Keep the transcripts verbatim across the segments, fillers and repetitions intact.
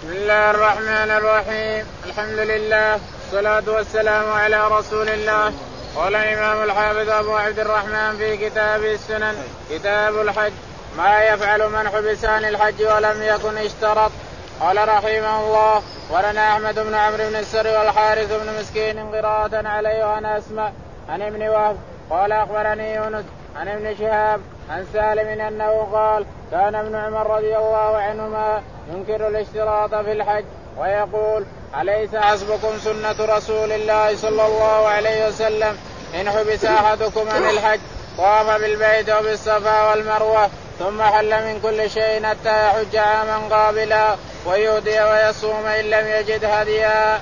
بسم الله الرحمن الرحيم. الحمد لله والصلاة والسلام على رسول الله. قال الإمام الحافظ أبو عبد الرحمن في كتابه السنن كتاب الحج ما يفعل من حبس عن الحج ولم يكن اشترط. قال رحمه الله ولنا أحمد بن عمرو بن السر والحارث بن مسكين قراءة عليه وأنا أسمع عن ابن وهب قال أخبرني يونس عن ابن شهاب عن سالم أنه قال كان ابن عمر رضي الله عنهما ينكر الاشتراط في الحج ويقول أليس حسبكم سنة رسول الله صلى الله عليه وسلم إن حبس أحدكم عن الحج طاف بالبيت وبالصفا والمروة ثم حل من كل شيء حتى يحج عاما قابلا ويهدي ويصوم إن لم يجد هديا.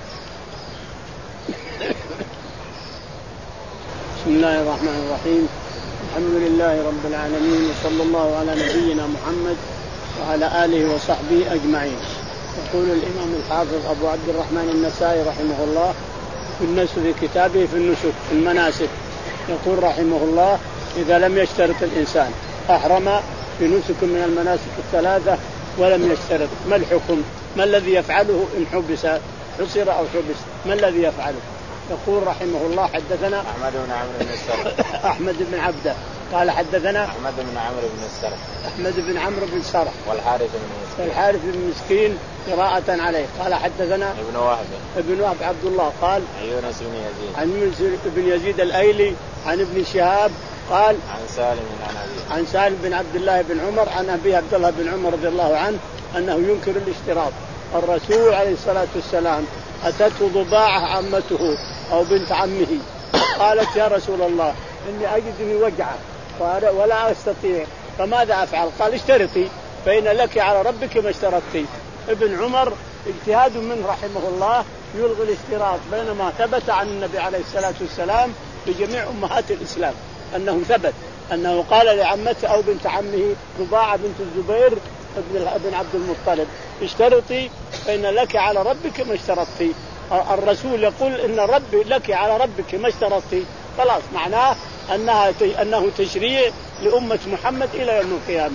بسم الله الرحمن الرحيم. الحمد لله رب العالمين وصلى الله على نبينا محمد وعلى آله وصحبه أجمعين. يقول الإمام الحافظ أبو عبد الرحمن النسائي رحمه الله في النسك في كتابه في النسك في المناسك يقول رحمه الله إذا لم يشترط الإنسان أحرم في نسك من المناسك الثلاثة ولم يشترط ما الحكم؟ ما الذي يفعله إن حبس حصر أو حبس؟ ما الذي يفعله؟ يقول رحمه الله حدثنا أحمد بن عمرو بن السر أحمد بن عبده قال حدثنا أحمد بن عمرو بن السر أحمد بن عمرو بن سرح والحارث بن مسكين الحارث بن مسكين قراءة عليه قال حدثنا ابن وهب ابن وهب عبد الله قال عن يونس بن يزيد عن يونس بن يزيد الأيلي عن ابن شهاب قال عن سالم عن أبيه عن سالم بن عبد الله بن عمر عن أبيه عبد الله بن عمر رضي الله عنه أنه ينكر الاشتراط. الرسول عليه الصلاة والسلام أتته ضباعة عمته أو بنت عمه قالت يا رسول الله إني أجدني وجعة ولا أستطيع فماذا أفعل؟ قال اشترطي فإن لك على ربك ما اشترطتي. ابن عمر اجتهاد منه رحمه الله يلغي الاشتراط بينما ثبت عن النبي عليه الصلاة والسلام بجميع أمهات الإسلام أنه ثبت أنه قال لعمته أو بنت عمه ضباعة بنت الزبير ابن عبد المطلب اشترطي فإن لك على ربك ما اشترطتي. الرسول يقول إن ربي لك على ربك ما اشترطتي خلاص معناه أنها أنه تشريع لأمة محمد إلى يوم القيامة.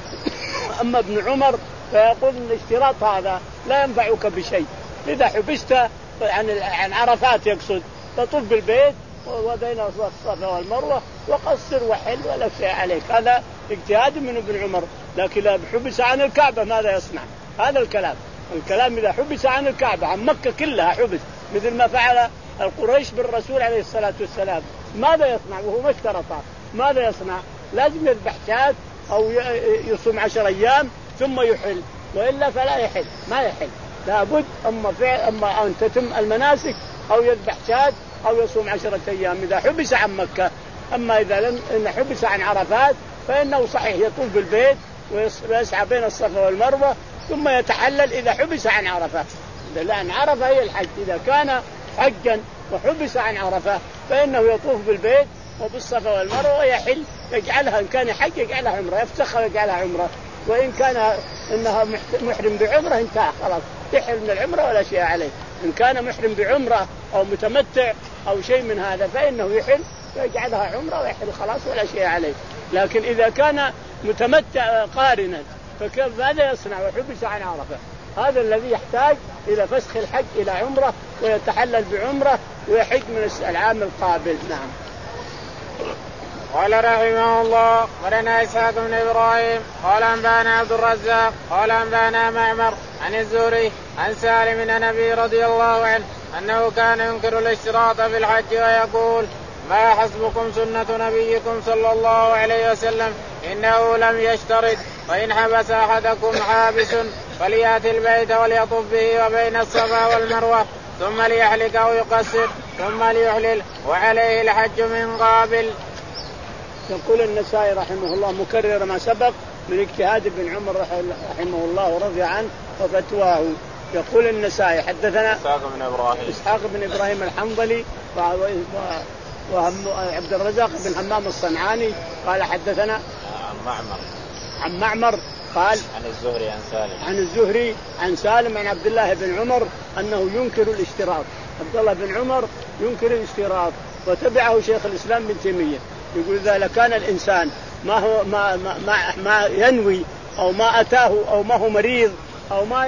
أما ابن عمر فيقول إن الاشتراط هذا لا ينفعك بشيء إذا حبست عن عن عرفات يقصد تطوف بالبيت وبين الصفا والمروة وقصر وحل ولا شيء عليك. هذا اجتهاد من ابن عمر. لكن إذا حبس عن الكعبة ماذا يصنع؟ هذا الكلام الكلام إذا حبس عن الكعبة عن مكة كلها حبس مثل ما فعل القريش بالرسول عليه الصلاة والسلام ماذا يصنع وهو ما اشترطه؟ ماذا يصنع؟ لازم يذبح شاة أو يصوم عشر أيام ثم يحل وإلا فلا يحل ما يحل لابد أما فعل أما أن تتم المناسك أو يذبح شاة أو يصوم عشرة أيام إذا حبس عن مكة. أما إذا لم إن حبس عن عرفات فإنه صحيح يطوف بالبيت ويسعى بين الصفا والمروة ثم يتحلل إذا حبس عن عرفة. لأن عرفة هي الحج. إذا كان حجا وحبس عن عرفة فإنه يطوف بالبيت وبالصفا والمروة ويحل يجعلها إن كان حج يجعلها عمرة يفسخها ويجعلها عمرة وإن كان إنها محرم بعمرة انتهى خلاص يحل من العمرة ولا شيء عليه. إن كان محرم بعمرة أو متمتع أو شيء من هذا فإنه يحل ويجعلها عمرة ويحل خلاص ولا شيء عليه. لكن إذا كان متمتع قارنا فكيف ماذا يصنع وحبس عن عرفة؟ هذا الذي يحتاج إلى فسخ الحج إلى عمرة ويتحلل بعمرة ويحج من العام القابل. نعم. قال رحمه الله ولنا إسحاق بن إبراهيم قال أنبانا عبد الرزاق قال أنبانا معمر عن الزهري عن سالم بن النبي رضي الله عنه أنه كان ينكر الاشتراط في الحج ويقول ما حسبكم سنة نبيكم صلى الله عليه وسلم إنه لم يشترط وإن حبس أحدكم حابس فليأتي البيت وليطف به وبين الصفا والمروة ثم ليحلق أو يقصر ثم ليحلل وعليه الحج من قابل. يقول النسائي رحمه الله مكرر ما سبق من اجتهاد ابن عمر رحمه الله ورضي عنه وفتواه. يقول النسائي حدثنا إسحاق بن إبراهيم إسحاق بن إبراهيم الحنظلي وعبد الرزاق بن همام الصنعاني قال حدثنا عن معمر عن معمر قال عن الزهري عن سالم عن الزهري عن سالم عن عبد الله بن عمر أنه ينكر الاشتراط. عبد الله بن عمر ينكر الاشتراط وتبعه شيخ الإسلام ابن تيمية يقول إذا لكان الإنسان ما هو ما ما ما, ما ينوي أو ما أتاه أو ما هو مريض أو ما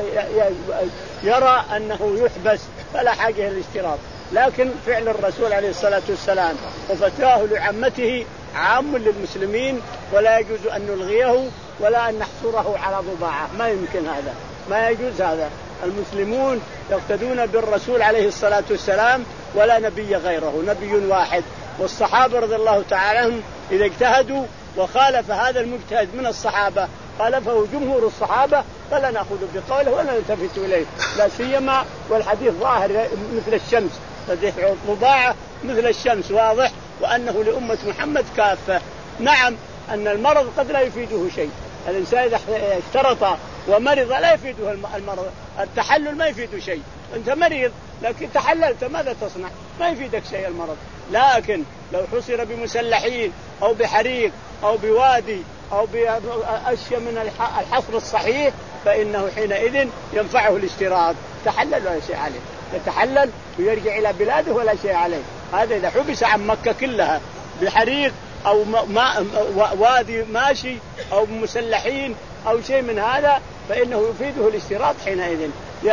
يرى أنه يحبس فلا حاجة للاشتراط. لكن فعل الرسول عليه الصلاة والسلام وفتواه لعمته عام للمسلمين، ولا يجوز أن نلغيه ولا أن نحصره على ضباعة، ما يمكن هذا، ما يجوز هذا. المسلمون يقتدون بالرسول عليه الصلاة والسلام ولا نبي غيره، نبي واحد. والصحابة رضي الله تعالى عنهم إذا اجتهدوا وخالف هذا المجتهد من الصحابة خالفه جمهور الصحابة فلا نأخذ بقوله ولا نلتفت إليه، لا سيما والحديث ظاهر مثل الشمس، حديث ضباعة مثل الشمس واضح، وأنه لأمة محمد كافة. نعم أن المرض قد لا يفيده شيء، الإنسان إذا اشترط ومرض لا يفيده المرض، التحلل ما يفيده شيء، أنت مريض لكن تحللت ماذا تصنع؟ ما يفيدك شيء المرض. لكن لو حصر بمسلحين أو بحريق أو بوادي أو بأشياء من الحصر الصحيح فإنه حينئذ ينفعه الاشتراط، تحلل ولا شيء عليه، يتحلل ويرجع إلى بلاده ولا شيء عليه. هذا إذا حبس عن مكة كلها بحريق أو ما وادي ماشي أو مسلحين أو شيء من هذا فإنه يفيده الاشتراط، حينئذ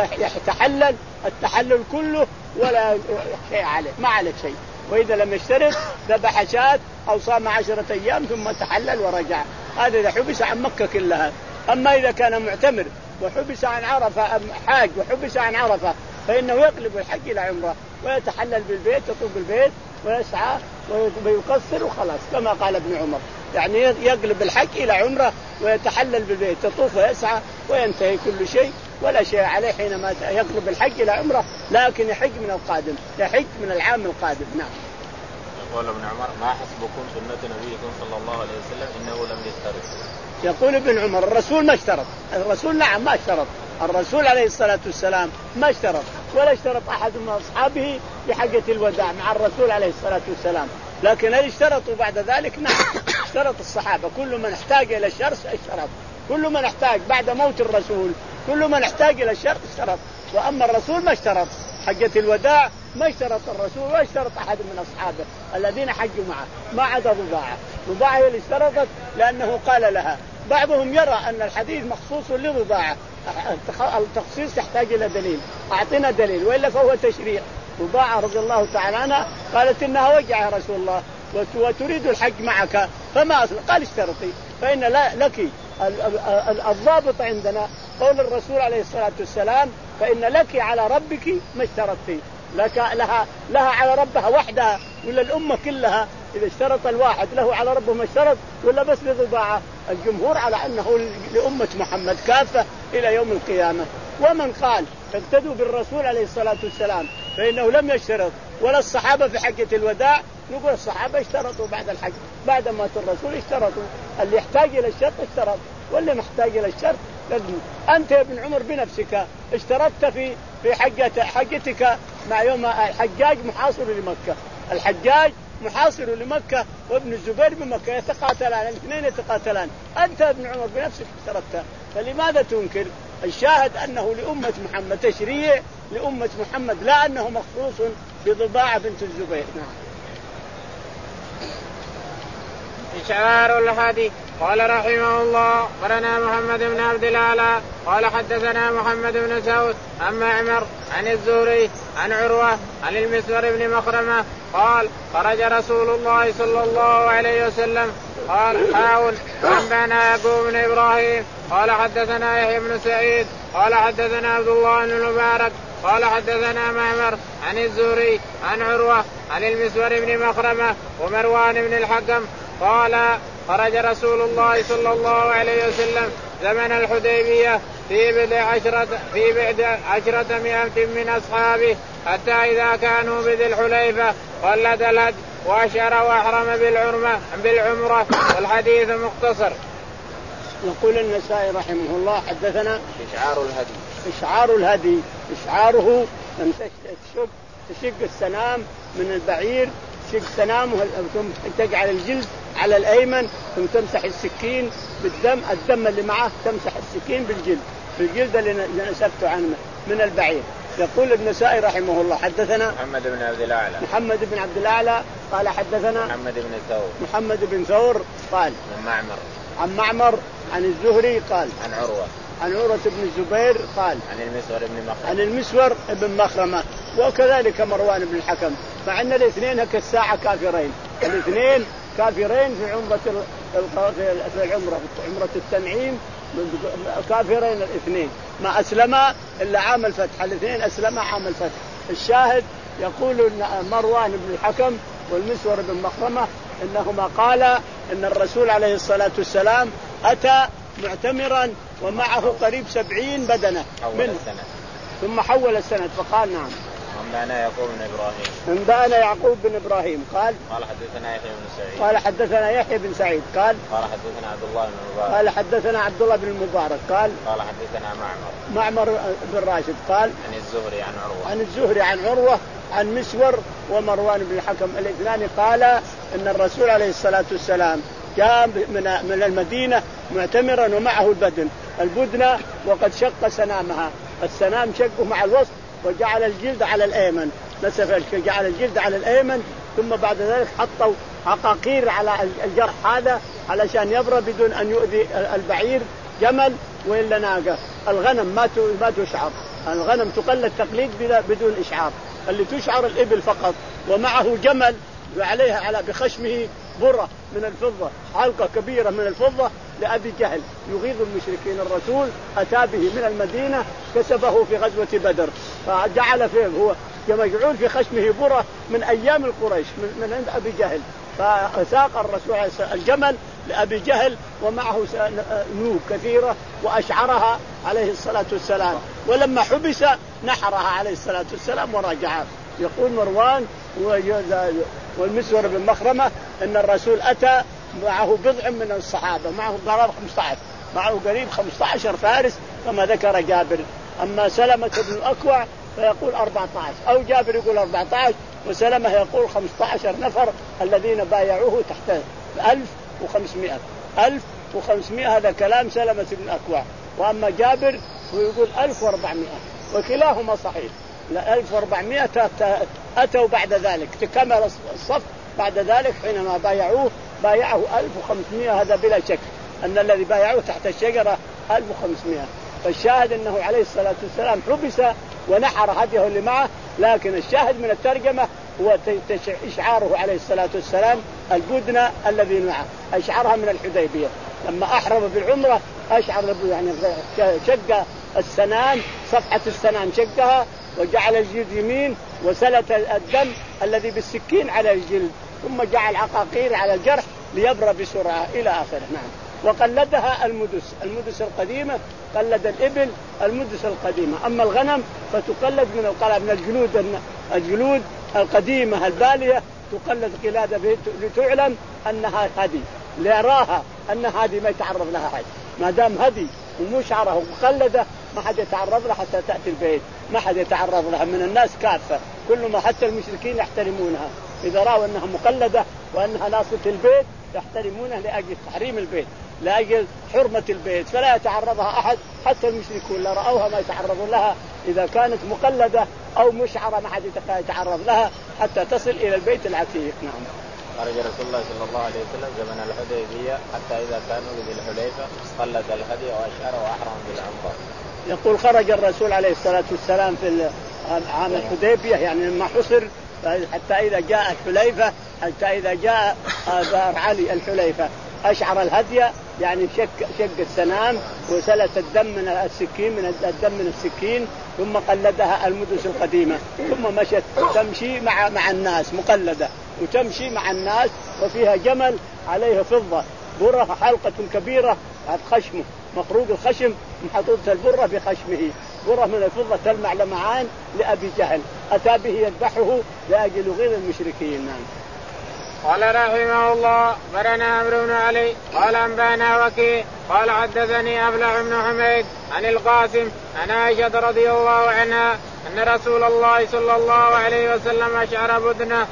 يتحلل التحلل كله ولا شيء عليه، ما عليه شيء. وإذا لم يشترط ذبح شاة أو صام عشرة أيام ثم تحلل ورجع، هذا إذا حبس عن مكة كلها. أما إذا كان معتمر وحبس عن عرفة حاج وحبس عن عرفة فإنه يقلب الحج إلى عمرة ويتحلل بالبيت، يطوف بالبيت ويسعى ويقصر وخلاص كما قال ابن عمر، يعني يقلب الحج إلى عمرة ويتحلل بالبيت، يطوف ويسعى وينتهي كل شيء ولا شيء عليه حينما يقلب الحج إلى عمرة، لكن يحج من القادم، يحج من العام القادم. نعم. يقول ابن عمر ما حسبكم سنة نبيكم صلى الله عليه وسلم إنه لم يشترط. يقول ابن عمر الرسول ما اشترط، الرسول نعم ما اشترط، الرسول عليه الصلاة والسلام ما اشترط ولا اشترط أحد من أصحابه بحجة الوداع مع الرسول عليه الصلاة والسلام، لكن هل اشترطوا بعد ذلك؟ نعم اشترط الصحابة، كل من احتاج إلى الشرط اشترط، كل من احتاج بعد موت الرسول كل من احتاج إلى الشرط اشترط. وأما الرسول ما اشترط حجة الوداع، ما اشترط الرسول ولا اشترط أحد من أصحابه الذين حجوا معه ما عدا ضباعة. ضباعة هي اللي اشترطت لأنه قال لها. بعضهم يرى أن الحديث مخصوص لضباعة، التخصيص يحتاج إلى دليل، أعطينا دليل وإلا فهو تشريع. ضباعة رضي الله تعالى عنها قالت إنها وجع يا رسول الله وتريد الحج معك فما أصل، قال اشترطي، فإن لك الضابط عندنا قول الرسول عليه الصلاة والسلام فإن لك على ربك ما اشترطتي، لك لها لها على ربها وحدها ولا الأمة كلها؟ إذا اشترط الواحد له على ربه ما اشترط ولا بس لضباعة؟ الجمهور على أنه لأمة محمد كافة إلى يوم القيامة. ومن قال اقتدوا بالرسول عليه الصلاة والسلام فإنه لم يشترط ولا الصحابة في حجة الوداع، نقول الصحابة اشترطوا بعد الحج، بعد موت الرسول اشترطوا، اللي يحتاج إلى الشرط اشترط واللي محتاج إلى الشرط لازم. أنت يا ابن عمر بنفسك اشترطت في في حجة حجتك مع يوم الحجاج محاصر لمكة، الحجاج محاصر لمكة وابن الزبير بمكة يتقاتلان، الاثنين يتقاتلان، أنت يا ابن عمر بنفسك اشترطت، فلماذا تنكر؟ الشاهد أنه لأمة محمد تشريع لأمة محمد، لا أنه مخصوص بضباعة بنت الزبير. نعم. إشعار الهدي. قال رحمه الله قرنا محمد بن عبد الأعلى قال حدثنا محمد بن سعود عن معمر عن الزهري عن عروة عن المسور بن مخرمة قال خرج رسول الله صلى الله عليه وسلم قال حاول أنبأنا يعقوب بن إبراهيم قال حدثنا يحيى بن سعيد قال حدثنا عبد الله بن المبارك قال حدثنا معمر عن الزهري عن عروة عن المسور بن مخرمة ومروان بن الحكم قال خرج رسول الله صلى الله عليه وسلم زمن الحديبية في بضع عشرة في بضع عشرة مئة من أصحابه حتى إذا كانوا بذي الحليفة قلد الهدي وأشعر وأحرم بالعمرة بالعمرة والحديث مختصر. يقول النسائي رحمه الله حدثنا إشعار الهدي. إشعار الهدي إشعاره أن تشق تشق السنام من البعير، تشق سنامه ثم تجعل الجلد على الأيمن ثم تمسح السكين بالدم، الدم اللي معه تمسح السكين بالجلد بالجلد اللي نسبته عنه من البعير. يقول النسائي رحمه الله حدثنا محمد بن عبد الأعلى محمد بن عبد الأعلى قال حدثنا محمد بن ثور محمد بن ثور قال عن معمر عن معمر عن الزهري قال عن عروة عن عروة بن الزبير قال عن المسور بن مخرمة عن المسور بن مخرمة وكذلك مروان بن الحكم، مع أن الاثنين كالساعة كافرين، الاثنين كافرين في عمرة في العمرة عمرة التنعيم كافرين الاثنين، ما أسلما إلا عام الفتح، الاثنين أسلما عام الفتح. الشاهد يقول إن مروان بن الحكم والمسور بن مخرمة إنهما قال إن الرسول عليه الصلاة والسلام أتى معتمرا ومعه قريب سبعين بدنة من ثم حول السند فقال نعم أنبأنا يعقوب بن إبراهيم أنبأنا يعقوب بن إبراهيم قال قال حدثنا يحيى بن سعيد قال حدثنا يحيى بن سعيد قال قال حدثنا عبد الله بن المبارك قال حدثنا عبد الله بن المبارك قال قال حدثنا معمر معمر بن راشد قال عن الزهري عن عروة عن الزهري عن عروة عن مسور ومروان بن الحكم الاثنان قال إن الرسول عليه الصلاة والسلام جاء من من المدينة معتمرا ومعه البدن البدنة وقد شق سنامها، السنام شقه مع الوسط وجعل الجلد على الأيمن، نسف جعل الجلد على الأيمن، ثم بعد ذلك حطوا عقاقير على الجرح هذا علشان يبرى بدون أن يؤذي البعير جمل وإلا ناقة. الغنم ما ما تشعر، الغنم تقلد تقليد بدون إشعار، اللي تشعر الإبل فقط، ومعه جمل وعليها على بخشمه برة من الفضة، حلقة كبيرة من الفضة لأبي جهل يغيظ المشركين. الرسول أتى به من المدينة كسبه في غزوة بدر، فجعل فيه هو مجعول في خشمه برة من أيام القريش من عند أبي جهل، فساق الرسول الجمل لأبي جهل ومعه نوب كثيرة وأشعرها عليه الصلاة والسلام، ولما حبس نحرها عليه الصلاة والسلام ورجعها. يقول مروان والمسور بن مخرمة إن الرسول أتى معه بضع من الصحابة، معه قرابة خمسة عشر، معه قريب خمسة عشر فارس كما ذكر جابر. أما سلمة بن الأكوع فيقول أربعة عشر، أو جابر يقول أربعة عشر وسلمة يقول خمسة عشر نفر الذين بايعوه تحت ألف وخمسمائة ألف وخمسمائة، هذا كلام سلمة بن الأكوع. وأما جابر ويقول ألف وأربعمائة، وكلاهما صحيح. ألف وأربعمائة أتوا بعد ذلك، تكمل الصف بعد ذلك حينما بايعوه بايعه ألف وخمسمائة، هذا بلا شك أن الذي بايعوه تحت الشجرة ألف وخمسمائة. فالشاهد أنه عليه الصلاة والسلام حبس ونحر هديه اللي معه، لكن الشاهد من الترجمة هو إشعاره عليه الصلاة والسلام البدنة الذي معه، أشعرها من الحديبية لما أحرم بالعمرة، أشعر يعني شق السنام، صفحة السنام شقها وجعل الجلد يمين وسلت الدم الذي بالسكين على الجلد، ثم جعل عقاقير على الجرح ليبرى بسرعة إلى آخره. نعم. وقلدها المدس المدس القديمة، قلد الإبل المدس القديمة. أما الغنم فتقلد من القلب من الجلود الجلود القديمة البالية، تقلد قلادة لتعلم أنها هدي، ليراها أن هذه ما يتعرض لها حد، ما دام هدي ومشعره ومقلدة ما حد يتعرض لها حتى تأتي البيت، ما حد يتعرض لها من الناس كافة، كل ما حتى المشركين يحترمونها إذا رأوا أنها مقلدة وأنها ناصرة البيت يحترمونها لأجل تحريم البيت، لأجل حرمة البيت، فلا يتعرضها أحد، حتى المشركون لا رأوها ما يتعرضون لها إذا كانت مقلدة أو مشعرة، ما حد يتعرض لها حتى تصل إلى البيت العتيق. نعم. خرج رسول الله صلى الله عليه وسلم زمن الحديبية حتى إذا كانوا بذي الحليفة قلد الهدي وأشعر وأحرم بالعمرة. يقول خرج الرسول عليه الصلاة والسلام في عام الحديبية، يعني لما حصر، حتى إذا جاء الحليفة، حتى إذا جاء بار علي الحليفة أشعر الهدي، يعني شق شق السنام وسلت الدم من السكين من الدم من السكين، ثم قلدها المدس القديمة، ثم مشت تمشي مع مع الناس مقلدة، وتمشي مع الناس وفيها جمل عليه فضة برة حلقة كبيرة على خشمه، مخروج الخشم محطوطة البرة بخشمه، برة من الفضة تلمع لمعان لأبي جهل، أتى به يذبحه لأجل يغيظ المشركين. قال رحمه الله برنا عمرو بن علي قال أنبانا وكيع قال حدثني أفلح بن حميد عن القاسم عن عائشة رضي الله عنها أن رسول الله صلى الله عليه وسلم أشعر بدنه.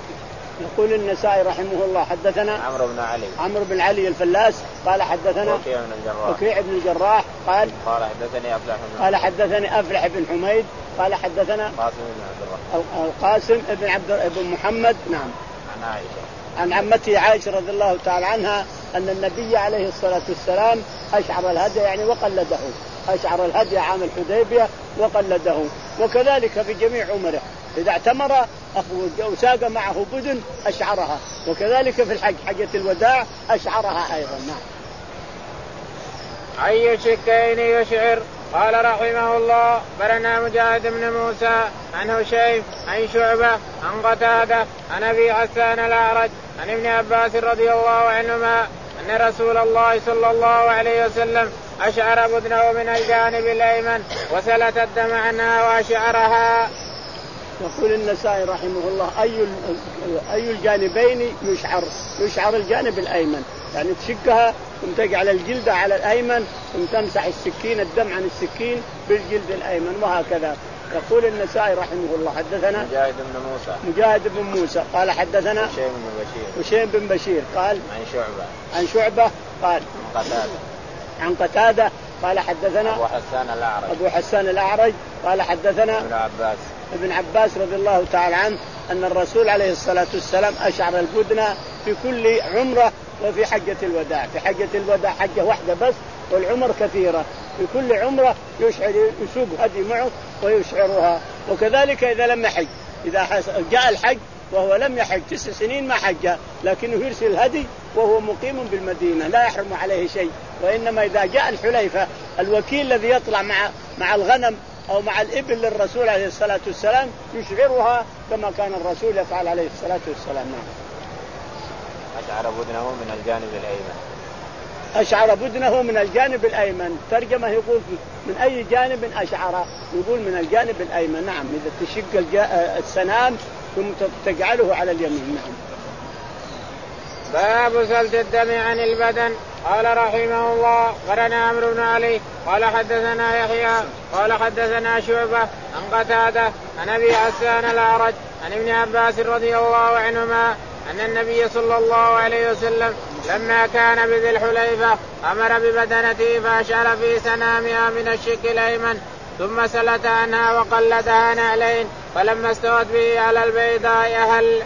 يقول النسائي رحمه الله حدثنا عمرو بن علي عمرو بن علي الفلاس قال حدثنا وكيع بن الجراح وكيع بن الجراح قال قال حدثني أفلح بن قال حدثني أفلح بن حميد قال حدثنا قاسم بن عبد الرحمن القاسم بن عبد بن محمد نعم عن عائشة عن عمته عائشة رضي الله تعالى عنها أن النبي عليه الصلاة والسلام أشعر الهدي يعني وقلده، أشعر الهدي عام الحديبية وقلده. وكذلك في جميع عمره إذا اعتمر وساق معه بدن أشعرها، وكذلك في الحج حجة الوداع أشعرها أيضا. نعم. أي شكين يشعر؟ قال رحمه الله برنا مجاهد بن موسى عن هشيم عن شعبة عن قتادة عن أبي حسان الأعرج عن ابن عباس رضي الله عنهما أن رسول الله صلى الله عليه وسلم أشعر بدنه من الجانب الأيمن وسلت الدم عنها وأشعرها. يقول النسائي رحمه الله أي أي الجانبين يشعر؟ يشعر الجانب الأيمن، يعني تشكها ثم تجعل الجلد على الأيمن ثم تمسح السكين الدم عن السكين بالجلد الأيمن وهكذا. يقول النسائي رحمه الله حدثنا مجاهد بن موسى مجاهد بن موسى قال حدثنا هشيم بن بشير هشيم بن بشير قال عن شعبة عن شعبة قال عن قتادة عن قتادة قال حدثنا أبو حسان الأعرج أبو حسان الأعرج قال حدثنا ابن عباس ابن عباس رضي الله تعالى عنه أن الرسول عليه الصلاة والسلام أشعر البدن في كل عمرة وفي حجة الوداع. في حجة الوداع حجة واحدة بس والعمر كثيرة، في كل عمرة يشعر يسوق هدي معه ويشعرها. وكذلك إذا لم يحج، إذا جاء الحج وهو لم يحج تسع سنين ما حج لكنه يرسل الهدي وهو مقيم بالمدينة لا يحرم عليه شيء، وإنما إذا جاء الحليفة الوكيل الذي يطلع مع مع الغنم أو مع الإبل للرسول عليه الصلاة والسلام يشعرها كما كان الرسول يفعل عليه الصلاة والسلام. أشعر بدنه من الجانب الأيمن أشعر بدنه من الجانب الأيمن. ترجمة يقول من أي جانب أشعر؟ يقول من الجانب الأيمن. نعم، إذا تشق السنام ثم تجعله على اليمين. نعم. باب سلت الدم عن البدن. قال رحمه الله قرنا عمرو بن علي قال حدثنا يحيى قال حدثنا شعبة عن قتادة عن أبي حسان الأعرج عن ابن عباس رضي الله عنهما أن النبي صلى الله عليه وسلم لما كان بذي الحليفة أمر ببدنته فأشعر في سنامها من الشق الأيمن ثم سلت عنها وقلدها نعلين فلما استوت به على البيضاء أهل.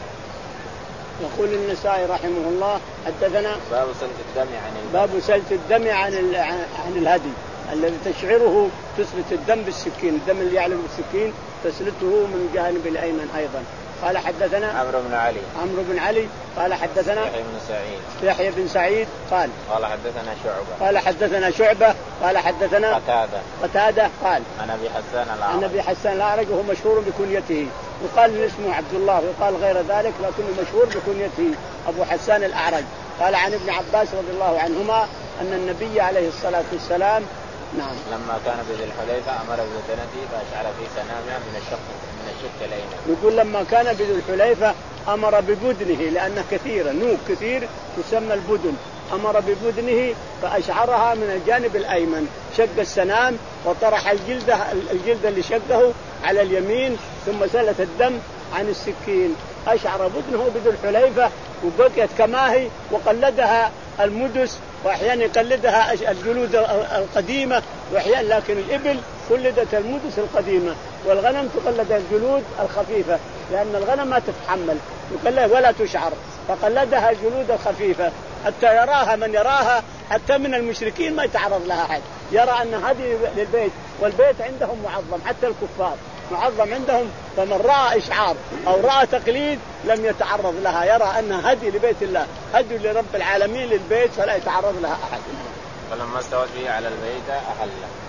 يقول النسائي رحمه الله حدثنا باب سلت الدم عن باب سلت الدم عن عن الهدي الذي تشعره تسلت الدم بالسكين، الدم اللي يعلم بالسكين تسلته من الجانب الأيمن أيضا. قال حدثنا عمرو بن علي عمرو بن علي قال حدثنا يحيى بن سعيد يحيى بن سعيد قال قال حدثنا شعبة قال حدثنا شعبة قال حدثنا قتادة قتادة قال عن أبي حسان الأعرج عن أبي حسان الأعرج وهو مشهور بكنيته، يقال اسمه عبد الله ويقال غير ذلك لكنه مشهور بكنيته أبو حسان الأعرج. قال عن ابن عباس رضي الله عنهما أن النبي عليه الصلاة والسلام نعم لما كان بذي الحليفة أمر ببدنته فأشعر في سنامها من الشق من الشق الأيمن. يقول لما كان بذي الحليفة أمر ببدنه لأنه كثيرة نوك كثير تسمى البدن، أمر ببدنه فأشعرها من الجانب الأيمن، شق السنام وطرح الجلد الجلد اللي شقه على اليمين ثم سلت الدم عن السكين. أشعر بدنه بذي الحليفة وبقيت كما هي وقلدها المدس وأحيانا يقلدها الجلود القديمة وأحيانا، لكن الإبل قلدت المدس القديمة والغنم تقلد الجلود الخفيفة لأن الغنم ما تتحمل ولا تشعر فقلدها الجلود الخفيفة حتى يراها من يراها حتى من المشركين ما يتعرض لها أحد، يرى أن هذه للبيت والبيت عندهم معظم حتى الكفار معظم عندهم، فمن رأى إشعار أو رأى تقليد لم يتعرض لها، يرى أنها هدي لبيت الله هدي لرب العالمين للبيت فلا يتعرض لها أحد. فلما استوت به على البيت أهل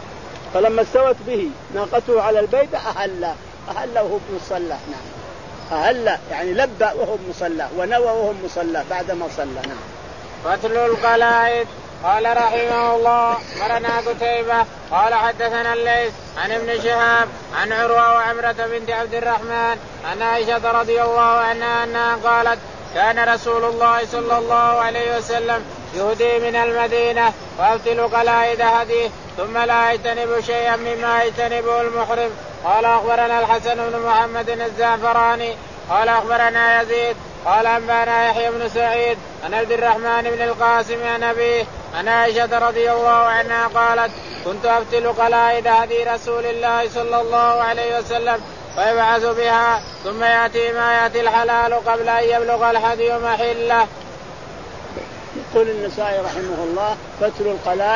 فلما استوت به ناقته على البيت أهل أهل وهو مصلى. نعم أهل يعني لبى وهو مصلى ونوى وهو مصلى بعد ما صلى. نعم. فتل القلائد. قال رحمه الله مرنا قتيبة قال حدثنا الليث عن ابن شهاب عن عروة وعمرة بنت عبد الرحمن عن عائشة رضي الله عنها أنها قالت كان رسول الله صلى الله عليه وسلم يهدي من المدينة ويفتل قلائد هديه ثم لا يجتنب شيئا مما يجتنبه المحرم. قال أخبرنا الحسن بن محمد الزعفراني قال أخبرنا يزيد قال أنبانا يحيى بن سعيد عن عبد الرحمن بن القاسم عن أبيه عن عائشة رضي الله عنها قالت كنت أفتل قلائد هدي رسول الله صلى الله عليه وسلم فيبعث بها ثم يأتي ما يأتي الحلال قبل أن يبلغ الهدي محله. يقول النسائي رحمه الله فتل القلائد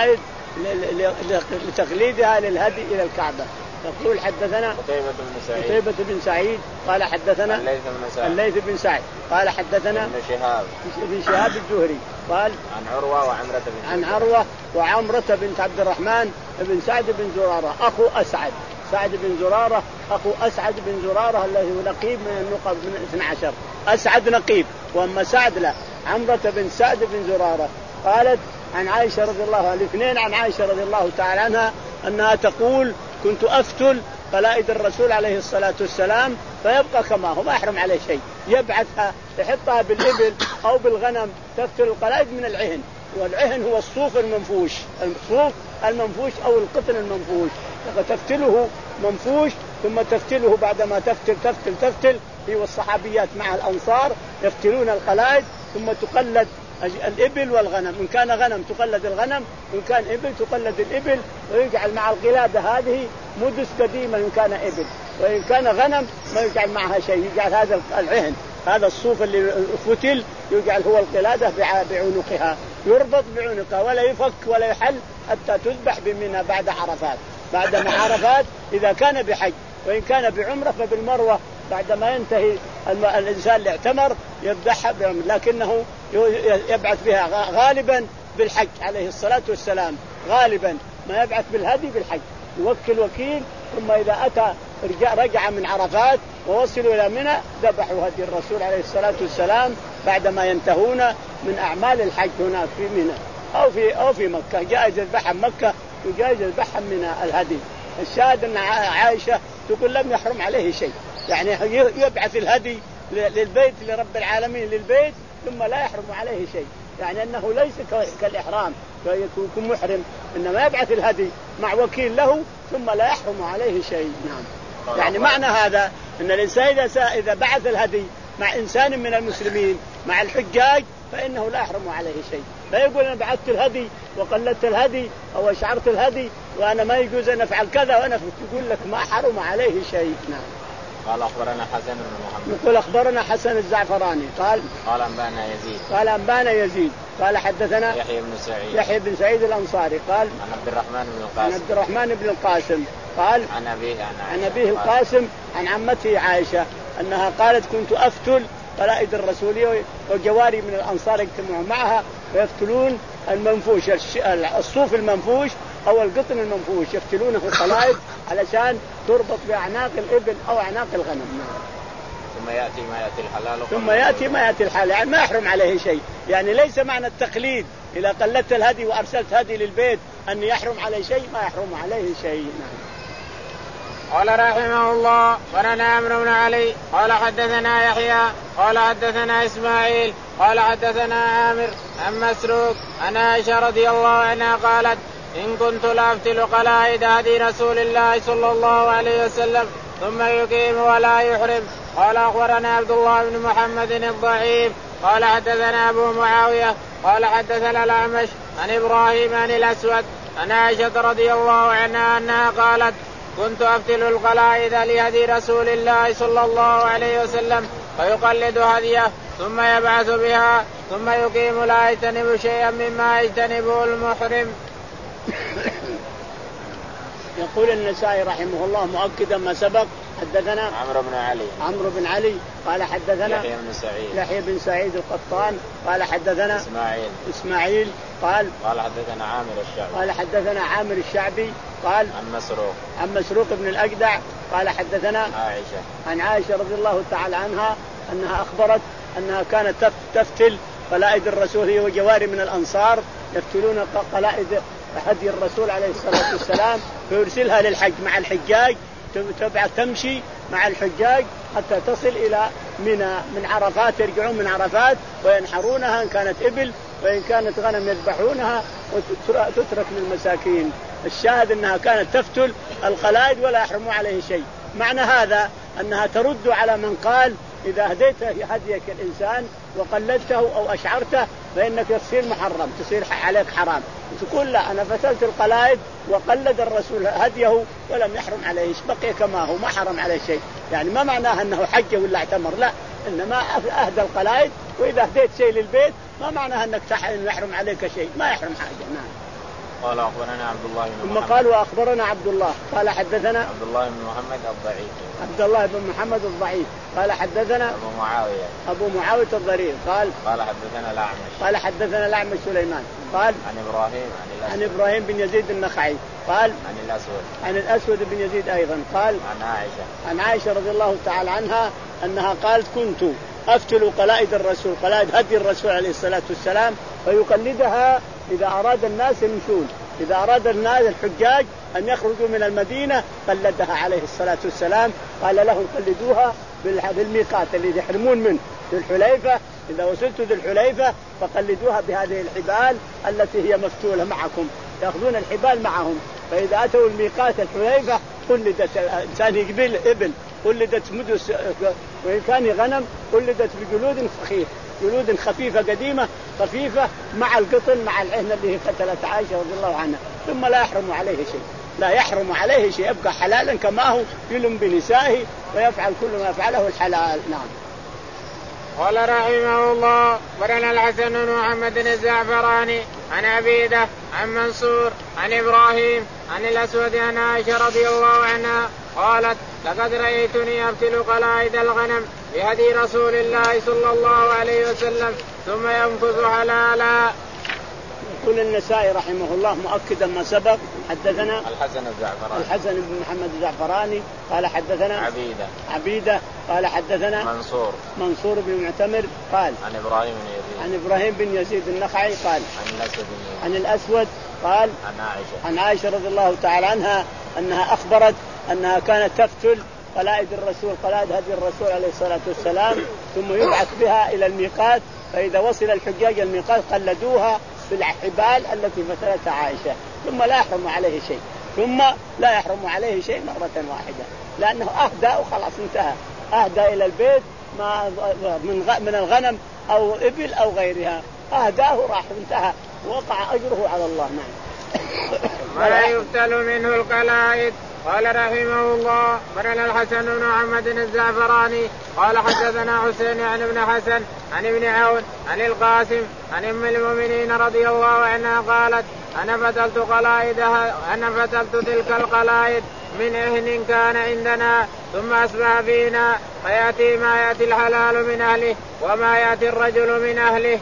لتقليدها للهدي إلى الكعبة. يقول حدثنا قتيبة بن سعيد قتيبة بن سعيد قال حدثنا الليث بن سعد الليث بن سعد قال حدثنا ابن شهاب ابن شهاب الزهري قال عن عروة وعمرة بن عن عروة وعمرة بنت عبد الرحمن بن سعد بن زرارة أخو أسعد. سعد بن زرارة أخو أسعد بن زرارة الذي هو نقيب من النقب من اثني عشر. أسعد نقيب وأما سعد لا. عمرة بن سعد بن زرارة قالت عن عائشة رضي الله عنها الاثنين عن عائشة رضي الله تعالى عنها أنها تقول كنت أفتل قلائد الرسول عليه الصلاة والسلام فيبقى كما هو ما يحرم عليه شيء، يبعثها يحطها بالإبل أو بالغنم تفتل القلائد من العهن، والعهن هو الصوف المنفوش، الصوف المنفوش أو القطن المنفوش، فتفتله منفوش ثم تفتله بعدما تفتل تفتل تفتل هي والصحابيات مع الأنصار يفتلون القلائد ثم تقلد الإبل والغنم، إن كان غنم تقلد الغنم، إن كان إبل تقلد الإبل، ويجعل مع القلادة هذه مدس قديمة إن كان إبل، وإن كان غنم ما يجعل معها شيء، يجعل هذا العهن هذا الصوف اللي فتل يجعل هو القلادة بعنقها، يربط بعنقها ولا يفك ولا يحل حتى تذبح بمنى بعد عرفات. بعد ما عرفات إذا كان بحج، وإن كان بعمرة فبالمروة بعدما ينتهي الإنسان اللي اعتمر يذبحها بعمرة، لكنه يبعث بها غالبا بالحج عليه الصلاة والسلام، غالبا ما يبعث بالهدي بالحج، يوكل وكيل ثم إذا أتى رجع من عرفات ووصلوا إلى منى ذبحوا هدي الرسول عليه الصلاة والسلام بعدما ينتهون من أعمال الحج هناك في منى أو في أو في مكة، جائز يذبحها مكة وجائز يذبحها من الهدي. الشاهد أن عائشة تقول لم يحرم عليه شيء، يعني يبعث الهدي للبيت لرب العالمين للبيت ثم لا يحرم عليه شيء، يعني أنه ليس كالإحرام فيكون محرم، إنما يبعث الهدي مع وكيل له ثم لا يحرم عليه شيء. نعم. يعني معنى هذا أن الإنسان إذا إذا بعث الهدي مع إنسان من المسلمين مع الحجاج فإنه لا يحرم عليه شيء، لا يقول أنا بعثت الهدي وقلدت الهدي أو أشعرت الهدي وأنا ما يجوز أن أفعل كذا وأنا يقول لك ما حرم عليه شيء. نعم. قال أخبرنا حسن بن محمد يقول أخبرنا حسن الزعفراني قال قال أنبانا يزيد قال أنبانا يزيد قال حدثنا يحيى بن سعيد يحيى بن سعيد الأنصاري قال عن عبد الرحمن بن القاسم عن عبد الرحمن بن القاسم قال عن أبيه عن أبيه القاسم عن عمته عائشة أنها قالت كنت أفتل قلائد الرسولية وجواري من الأنصار يجتمعون معها ويفتلون المنفوش الصوف المنفوش أو القطن المنفوش يفتلونه في القلائد علشان تربط بأعناق الإبل أو أعناق الغنم. ثم يأتي ما يأتي الحلال ثم يأتي ما يأتي الحلال، يعني ما يحرم عليه شيء، يعني ليس معنى التقليد إذا قلدت الهدي وأرسلت هدي للبيت أن يحرم عليه شيء، ما يحرم عليه شيء. نعم. قال رحمه الله ولنا عمرو بن علي قال حدثنا يحيى قال حدثنا إسماعيل قال حدثنا عامر عن مسروق عن عائشة رضي الله عنها قالت إن كنت لأفتل قلائد هدي رسول الله صلى الله عليه وسلم ثم يقيم ولا يحرم. قال أخبرنا عبد الله بن محمد الضعيف قال حدثنا أبو معاوية قال حدثنا الأعمش عن إبراهيم عن الأسود عن عائشة رضي الله عنها أنها قالت كنت أفتل القلائد لهدي رسول الله صلى الله عليه وسلم فيقلد هديه ثم يبعث بها ثم يقيم لا يجتنب شيئا مما يجتنبه المحرم. يقول النسائي رحمه الله مؤكدا ما سبق حدثنا عمرو بن علي عمرو بن علي قال حدثنا يحيى بن سعيد يحيى بن سعيد القطان قال حدثنا إسماعيل إسماعيل قال قال حدثنا عامر الشعبي قال حدثنا عامر الشعبي قال عن مسروق عن مسروق بن الأجدع قال حدثنا عائشة عن عائشة رضي الله تعالى عنها أنها أخبرت أنها كانت تفتل قلائد الرسول هي وجواري من الأنصار يفتلون قلائد هدي الرسول عليه الصلاة والسلام فيرسلها للحج مع الحجاج، تبع تمشي مع الحجاج حتى تصل إلى منى من عرفات، يرجعون من عرفات وينحرونها إن كانت إبل وإن كانت غنم يذبحونها وتترك للمساكين. الشاهد أنها كانت تفتل القلائد ولا يحرم عليه شيء. معنى هذا أنها ترد على من قال إذا هديت هديك الإنسان وقلدته أو أشعرته فإنك تصير محرم، تصير عليك حرام، تقول لا أنا فتلت القلائد وقلد الرسول هديه ولم يحرم عليه شيء، بقي كما هو ما حرم عليه شيء. يعني ما معناه أنه حج ولا اعتمر، لا، إنما أهدى القلائد، وإذا هديت شيء للبيت ما معناه أنك يحرم عليك شيء، ما يحرم حاجة. نعم. قال أخبرنا عبد الله بن ثم محمد. قال وأخبرنا عبد الله قال حدثنا عبد الله بن محمد الضعيف. عبد الله بن محمد الضعيف قال حدثنا أبو معاوية. أبو معاوية الضرير قال قال حدثنا الأعمش. قال حدثنا الأعمش سليمان قال عن إبراهيم عن, عن إبراهيم بن يزيد النخعي قال عن الأسود عن الأسود بن يزيد أيضا قال عن عائشة عن عائشة رضي الله تعالى عنها أنها قالت كنت أفتل قلائد الرسول قلائد هدي الرسول عليه الصلاة والسلام فيقلدها إذا أراد الناس يمشون، إذا أراد الناس الحجاج أن يخرجوا من المدينة قلدها عليه الصلاة والسلام. قال لهم قلدوها بالميقات الذي يحرمون منه ذي الحليفة، إذا وصلتوا ذي الحليفة فقلدوها بهذه الحبال التي هي مفتولة معكم، يأخذون الحبال معهم، فإذا أتوا الميقات الحليفة قلدت إنسان يقبل إبل، قلدت مدس، وإن كان غنم قلدت بجلود خفيف، جلود خفيفة قديمة خفيفة مع القطن مع العهن اللي قتلت عائشة رضي الله عنها، ثم لا يحرم عليه شيء، لا يحرم عليه شيء، يبقى حلالا كما هو، يلم بنسائه ويفعل كل ما يفعله الحلال. نعم. قال رحمه الله ورنا الحسن بن محمد الزعفراني عن عبيدة عن منصور عن إبراهيم عن الأسود عن عائشة رضي الله عنها قالت لقد رأيتني أفتل قلائد الغنم بهدي رسول الله صلى الله عليه وسلم ثم ينفذ حلالا. يقول النسائي رحمه الله مؤكدا ما سبق حدثنا الحسن الزعفراني الحسن بن محمد الزعفراني قال حدثنا عبيدة عبيدة قال حدثنا منصور منصور بن معتمر قال عن إبراهيم بن يزيد عن إبراهيم بن يزيد النخعي قال عن الأسود عن الأسود قال عن عائشة عن عائشة رضي الله تعالى عنها أنها أخبرت أنها كانت تفتل قلائد الرسول قلائد هدي الرسول عليه الصلاة والسلام ثم يبعث بها إلى الميقات، فإذا وصل الحجاج الميقات قلدوها بالحبال التي فتلتها عائشة، ثم لا يحرم عليه شيء، ثم لا يحرم عليه شيء مرة واحدة، لأنه أهدى وخلاص انتهى، أهدى إلى البيت ما من من الغنم أو إبل أو غيرها، أهداه راح انتهى ووقع أجره على الله. نعم. ولا يفتل منه القلائد. قال رحمه الله برنا الحسن بن محمد الزعفراني قال حدثنا حسين عن ابن حسن عن ابن عون عن القاسم عن ام المؤمنين رضي الله عنها قالت انا فتلت قلائدها انا فتلت تلك القلائد من اهن كان عندنا ثم اصبح فينا فياتي ما ياتي الحلال من اهله وما ياتي الرجل من اهله.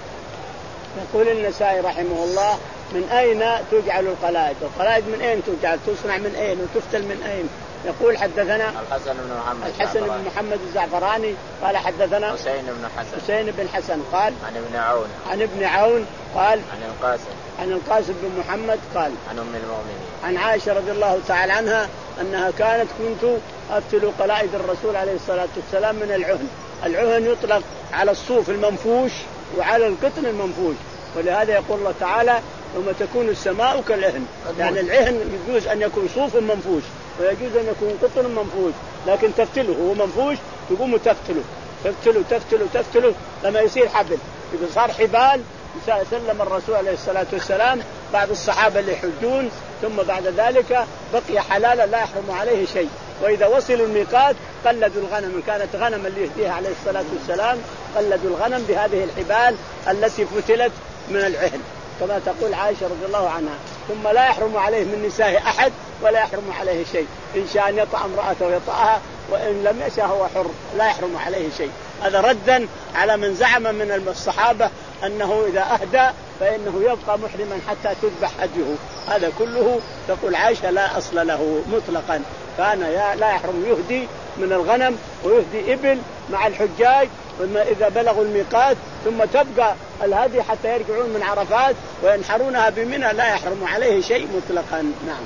يقول النسائي رحمه الله من أين تجعل القلائد؟ القلائد من أين تجعل؟ تصنع من أين وتفتل من أين؟ يقول حدثنا الحسن بن محمد الحسن بن محمد الزعفراني قال حدثنا حسين بن حسن حسين بن حسن قال عن ابن عون عن ابن عون قال عن القاسم عن القاسم بن محمد قال عن ام المؤمنين عن عائشة رضي الله تعالى عنها أنها كانت كنت أفتل قلائد الرسول عليه الصلاة والسلام من العهن. العهن يطلق على الصوف المنفوش وعلى القطن المنفوش، ولهذا يقول الله تعالى ثم تكون السماء كالعهن، يعني العهن يجوز أن يكون صوف منفوش ويجوز أن يكون قطن منفوش، لكن تفتله هو منفوش تقوم تفتله تفتله تفتله تفتله لما يصير حبل، إذا صار حبال سلم الرسول عليه الصلاة والسلام بعض الصحابة اللي يحجون، ثم بعد ذلك بقي حلالا لا يحرم عليه شيء، وإذا وصلوا الميقات قلدوا الغنم، إن كانت غنم اللي يهديها عليه الصلاة والسلام قلدوا الغنم بهذه الحبال التي فتلت من العهن كما تقول عائشة رضي الله عنها. ثم لا يحرم عليه من نسائه أحد ولا يحرم عليه شيء، إن شاء أن يطأ امرأته يطأها، وإن لم يشاء هو حر لا يحرم عليه شيء. هذا ردا على من زعم من الصحابة أنه إذا أهدى فإنه يبقى محرما حتى تذبح هديه، هذا كله تقول عائشة لا أصل له مطلقا، كان لا يحرم يهدي من الغنم ويهدي إبل مع الحجاج إذا بلغوا الميقات، ثم تبقى الهدي حتى يرجعون من عرفات وينحرونها بمنى لا يحرم عليه شيء مطلقا. نعم.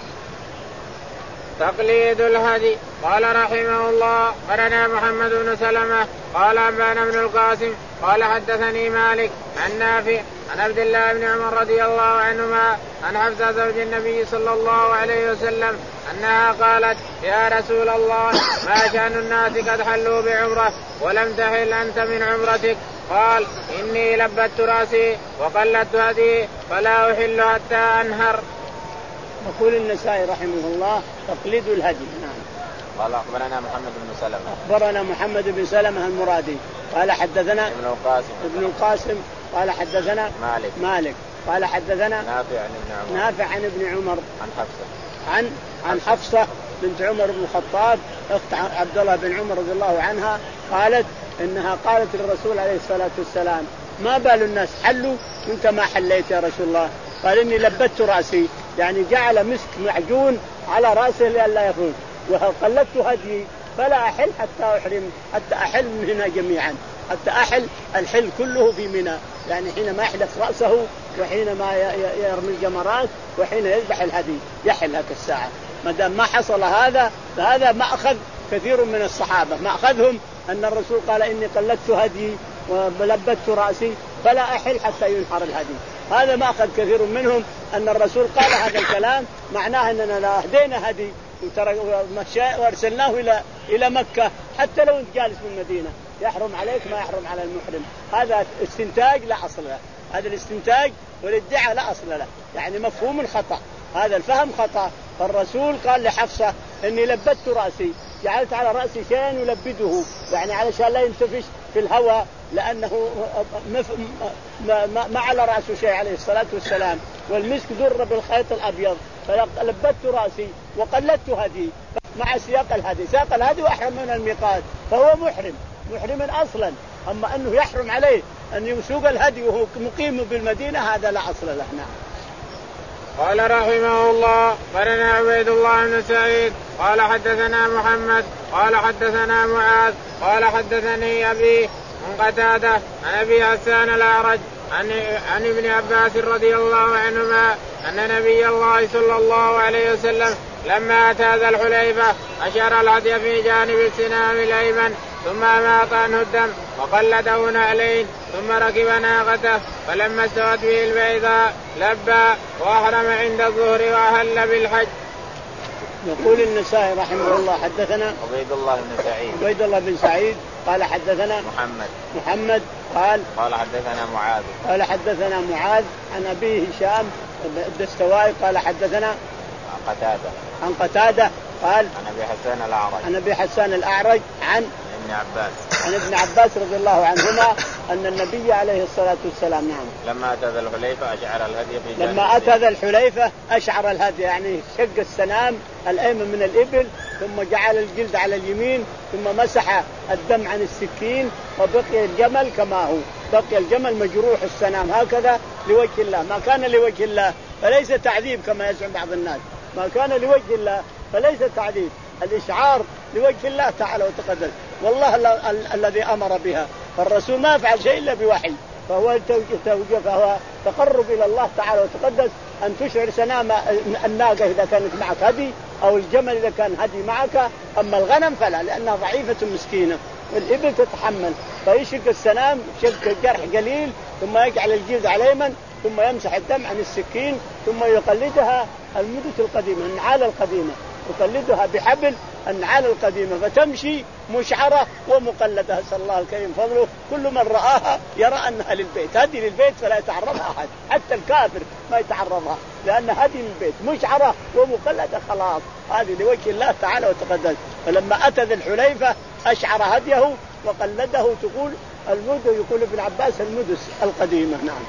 تقليد الهدي. قال رحمه الله قرنا محمد بن سلمة قال أنبانا بن القاسم قال حدثني مالك عن نافع عن عبد الله بن عمر رضي الله عنهما عن حفصة زوج النبي صلى الله عليه وسلم أنها قالت يا رسول الله ما شأن الناس قد حلوا بعمرة ولم تحل أنت من عمرتك؟ قال إني لبت رأسي وقلدت هدي فلا أحل حتى أنهر. يقول النسائي رحمه الله تقليد الهدي. نعم. قال أخبرنا محمد بن سلمة أخبرنا محمد بن سلمة المرادي قال حدثنا ابن القاسم ابن القاسم قال حدثنا مالك مالك قال حدثنا نافع عن ابن عمر نافع عن ابن عمر عن حفصة عن عن حفصة بنت عمر بن الخطاب أخت عبد الله بن عمر رضي الله عنها قالت إنها قالت للرسول عليه الصلاة والسلام ما بال الناس حلوا وانت ما حليت يا رسول الله؟ قال إني لبت رأسي، يعني جعل مسك معجون على رأسه لئلا يخرج، وقلدت هدي فلا أحل حتى أحرم، حتى أحل من هنا جميعا، حتى أحل الحل كله في منى، يعني حينما يحلق رأسه وحينما يرمي الجمرات وحين يذبح الهدي يحل هذه الساعة. ما دام ما حصل هذا فهذا ما أخذ كثير من الصحابة، ما أخذهم أن الرسول قال إني قلدت هدي ولبت رأسي فلا أحل حتى ينحر الهدي، هذا ما أخذ كثير منهم أن الرسول قال هذا الكلام معناه أننا لا أهدينا هدي وارسلناه إلى إلى مكة، حتى لو أنت جالس من المدينة يحرم عليك ما يحرم على المحرم. هذا استنتاج لا أصل له، هذا الاستنتاج والادعاء لا أصل له، يعني مفهوم الخطأ، هذا الفهم خطأ. فالرسول قال لحفصة إني لبت رأسي، جعلت على رأسي شيئا يلبده، يعني علشان لا ينتفش في الهواء، لأنه ما على رأسه شيء عليه الصلاة والسلام، والمسك در بالخيط الأبيض، فلبت رأسي وقلدت هدي مع سياق الهدي، ساق الهدي وأحرم من الميقات، فهو محرم محرم أصلا. أما أنه يحرم عليه أن يسوق الهدي وهو مقيم بالمدينة هذا لا أصل له. نعم. قال رحمه الله قرنا عبيد الله بن سعيد قال حدثنا محمد قال حدثنا معاذ قال حدثني أبي عن قتادة عن أبي حسان الأعرج عن, عن ابن عباس رضي الله عنهما أن نبي الله صلى الله عليه وسلم لما أتى ذا الحليفة أشار الهدي في جانب السنام الأيمن ثم أماط عنه الدم وقلده نعلين ثم ركب ناقته، فلما استوت به البيضاء لبى وأحرم عند الظهر وأهل بالحج. يقول النسائي رحمه الله حدثنا عبيد الله بن سعيد عبيد الله بن سعيد قال حدثنا محمد محمد قال قال حدثنا معاذ قال حدثنا معاذ عن أبيه هشام الدستوائي قال حدثنا عن قتادة عن قتادة قال عن أبي حسان الأعرج عن أبي حسان الأعرج عن ابن عباس عن ابن عباس رضي الله عنهما أن النبي عليه الصلاة والسلام نعم لما أتى ذا الحليفة أشعر الهدي في جانب لما أتى ذا الحليفة أشعر الهدي، يعني شق السنام الأيمن من الإبل ثم جعل الجلد على اليمين ثم مسح الدم عن السكين وبقي الجمل كما هو، بقي الجمل مجروح السنام هكذا لوجه الله، ما كان لوجه الله فليس تعذيب كما يزعم بعض الناس، ما كان لوجه الله فليس تعذيب، الإشعار لوجه الله تعالى وتقدس، والله الذي أمر بها، فالرسول ما فعل شيء إلا بوحي، فهو فهو تقرب إلى الله تعالى وتقدس أن تشعر سنام الناقة إذا كانت معك هدي أو الجمل إذا كان هدي معك، أما الغنم فلا لأنها ضعيفة مسكينة، والإبل تتحمل، فيشق السنام شق الجرح قليل ثم يجعل الجلد على اليمن ثم يمسح الدم عن السكين ثم يقلدها المدة القديمة النعال القديمة، يقلدها بحبل النعال القديمة فتمشي مشعرة ومقلدة. أسأل الله الكريم فضله كل من رآها يرى أنها للبيت، هذه للبيت فلا يتعرضها أحد، حتى الكافر ما يتعرضها لأن هذه للبيت مشعرة ومقلدة خلاص، هذه لوجه الله تعالى وتقدس. فلما أتى ذي الحليفة أشعر هديه وقلده، تقول المد يقول ابن عباس المدس القديمة. نعم.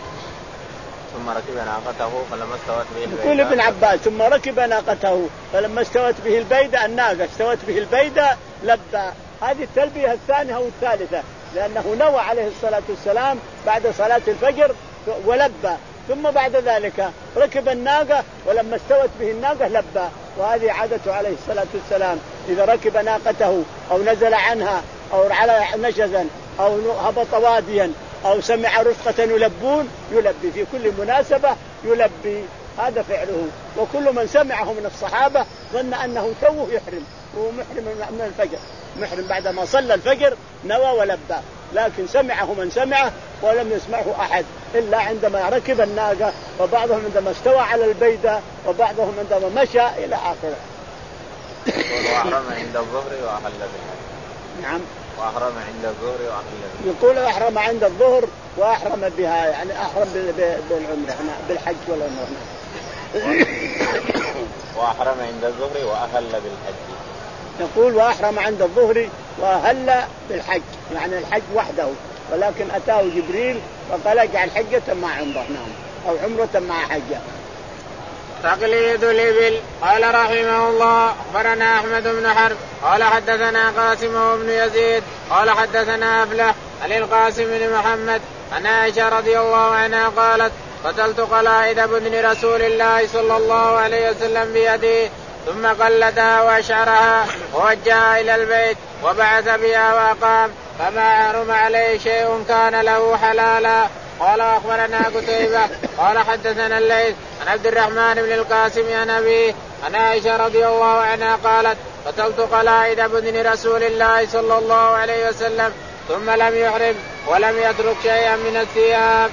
ثم ركب ناقته فلما استوت به البيدة يقول ابن عباس ثم ركب ناقته فلما استوت به البيدة، الناقة استوت به البيدة لبى، هذه التلبية الثانية والثالثة، لأنه نوى عليه الصلاة والسلام بعد صلاة الفجر ولبى، ثم بعد ذلك ركب الناقة ولما استوت به الناقة لبى، وهذه عادته عليه الصلاة والسلام، إذا ركب ناقته أو نزل عنها أو على نشزا أو هبط واديا أو سمع رفقة يلبون يلبي في كل مناسبة يلبي، هذا فعله. وكل من سمعه من الصحابة ظن أنه توه يحرم، هو محرم من الفجر، محرم بعدما صلى الفجر نوى ولبى، لكن سمعه من سمعه ولم يسمعه أحد إلا عندما ركب الناقة، وبعضهم عندما استوى على البيدة وبعضهم عندما مشى إلى آخره. وأحرم عند الظهر وأحل بالحج. نعم. وأحرم عند الظهر وأحل. يقول أحرم عند الظهر وأحرم بها، يعني أحرم بالعمرة بالحج والعمرة. وأحرم عند الظهر وأهل بالحج. يقول وأحرم عند الظهر وأهل بالحج، يعني الحج وحده، ولكن أتاه جبريل فقال اجعل حجة مع عمرة. نعم. أو عمرة مع حجة. تقليد الإبل. قال رحمه الله أخبرنا أحمد بن حرب قال حدثنا قاسم بن يزيد قال حدثنا أفلح عن القاسم بن محمد عن عائشة رضي الله عنها قالت قتلت قلائد بدن رسول الله صلى الله عليه وسلم بيدي ثم قلدها وأشعرها ووجهها إلى البيت وبعث بها وأقام فما حرم عليه شيء كان له حلالا. قال أخبرنا قتيبة قال حدثنا الليث عن عبد الرحمن بن القاسم عن أبيه عن عائشة رضي الله عنها قالت قتلت قلائد بدن رسول الله صلى الله عليه وسلم ثم لم يحرم ولم يترك شيئا من الثياب.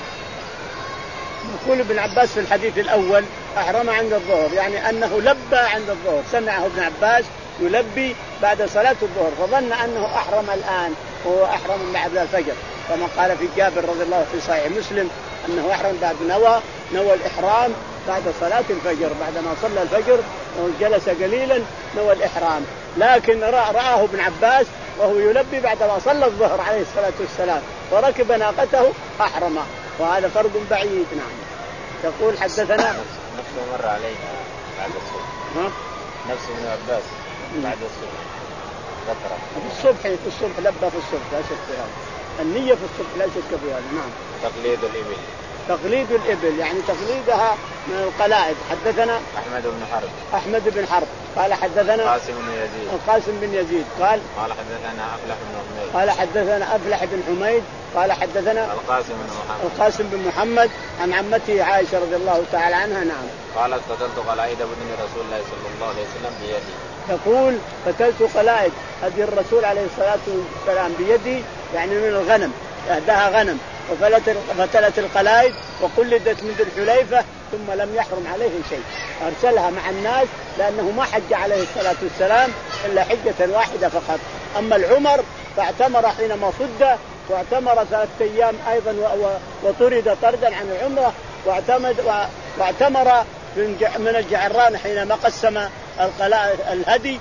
يقول ابن عباس في الحديث الأول أحرم عند الظهر، يعني أنه لبى عند الظهر، سمعه ابن عباس يلبي بعد صلاة الظهر فظن أنه أحرم الآن وهو أحرم بعد الفجر، كما قال في جابر رضي الله في صحيح مسلم أنه أحرم بعد نوى نوى الإحرام بعد صلاة الفجر، بعدما صلى الفجر وجلس قليلا نوى الإحرام، لكن رآه ابن عباس وهو يلبي بعدما صلى الظهر عليه الصلاة والسلام وركب ناقته أحرم، وهذا فرق بعيد. نعم. تقول حدثنا نفسه مر عليه بعد الصبح، نفس ابن عباس بعد الصبح ذكر في الصبح في الصبح لبى في الصبح لا شك في هذا، النية في الصبح لا شك في هذا. نعم. تقليد الإبل. تقليد الإبل يعني تقليدها من القلائد. حدثنا أحمد بن حرب أحمد بن حرب قال حدثنا قاسم بن يزيد القاسم بن يزيد قال قال حدثنا أفلح بن حميد قال حدثنا أفلح بن حميد قال حدثنا القاسم بن محمد القاسم بن محمد عن عمته عائشة رضي الله تعالى عنها. نعم. قالت قتلت قلائد بدن رسول الله صلى الله عليه وسلم بيدي. تقول قتلت قلائد هدي الرسول عليه الصلاة والسلام بيدي، يعني من الغنم، أهداها غنم وفتلت القلائد وقلدت من ذي الحليفة ثم لم يحرم عليه شيء، أرسلها مع الناس لأنه ما حج عليه الصلاة والسلام إلا حجة واحدة فقط. أما العمر فاعتمر حينما صد واعتمر ثلاثة أيام أيضا وطرد طردا عن العمرة، واعتمد واعتمر من الجعران حينما قسم الهدي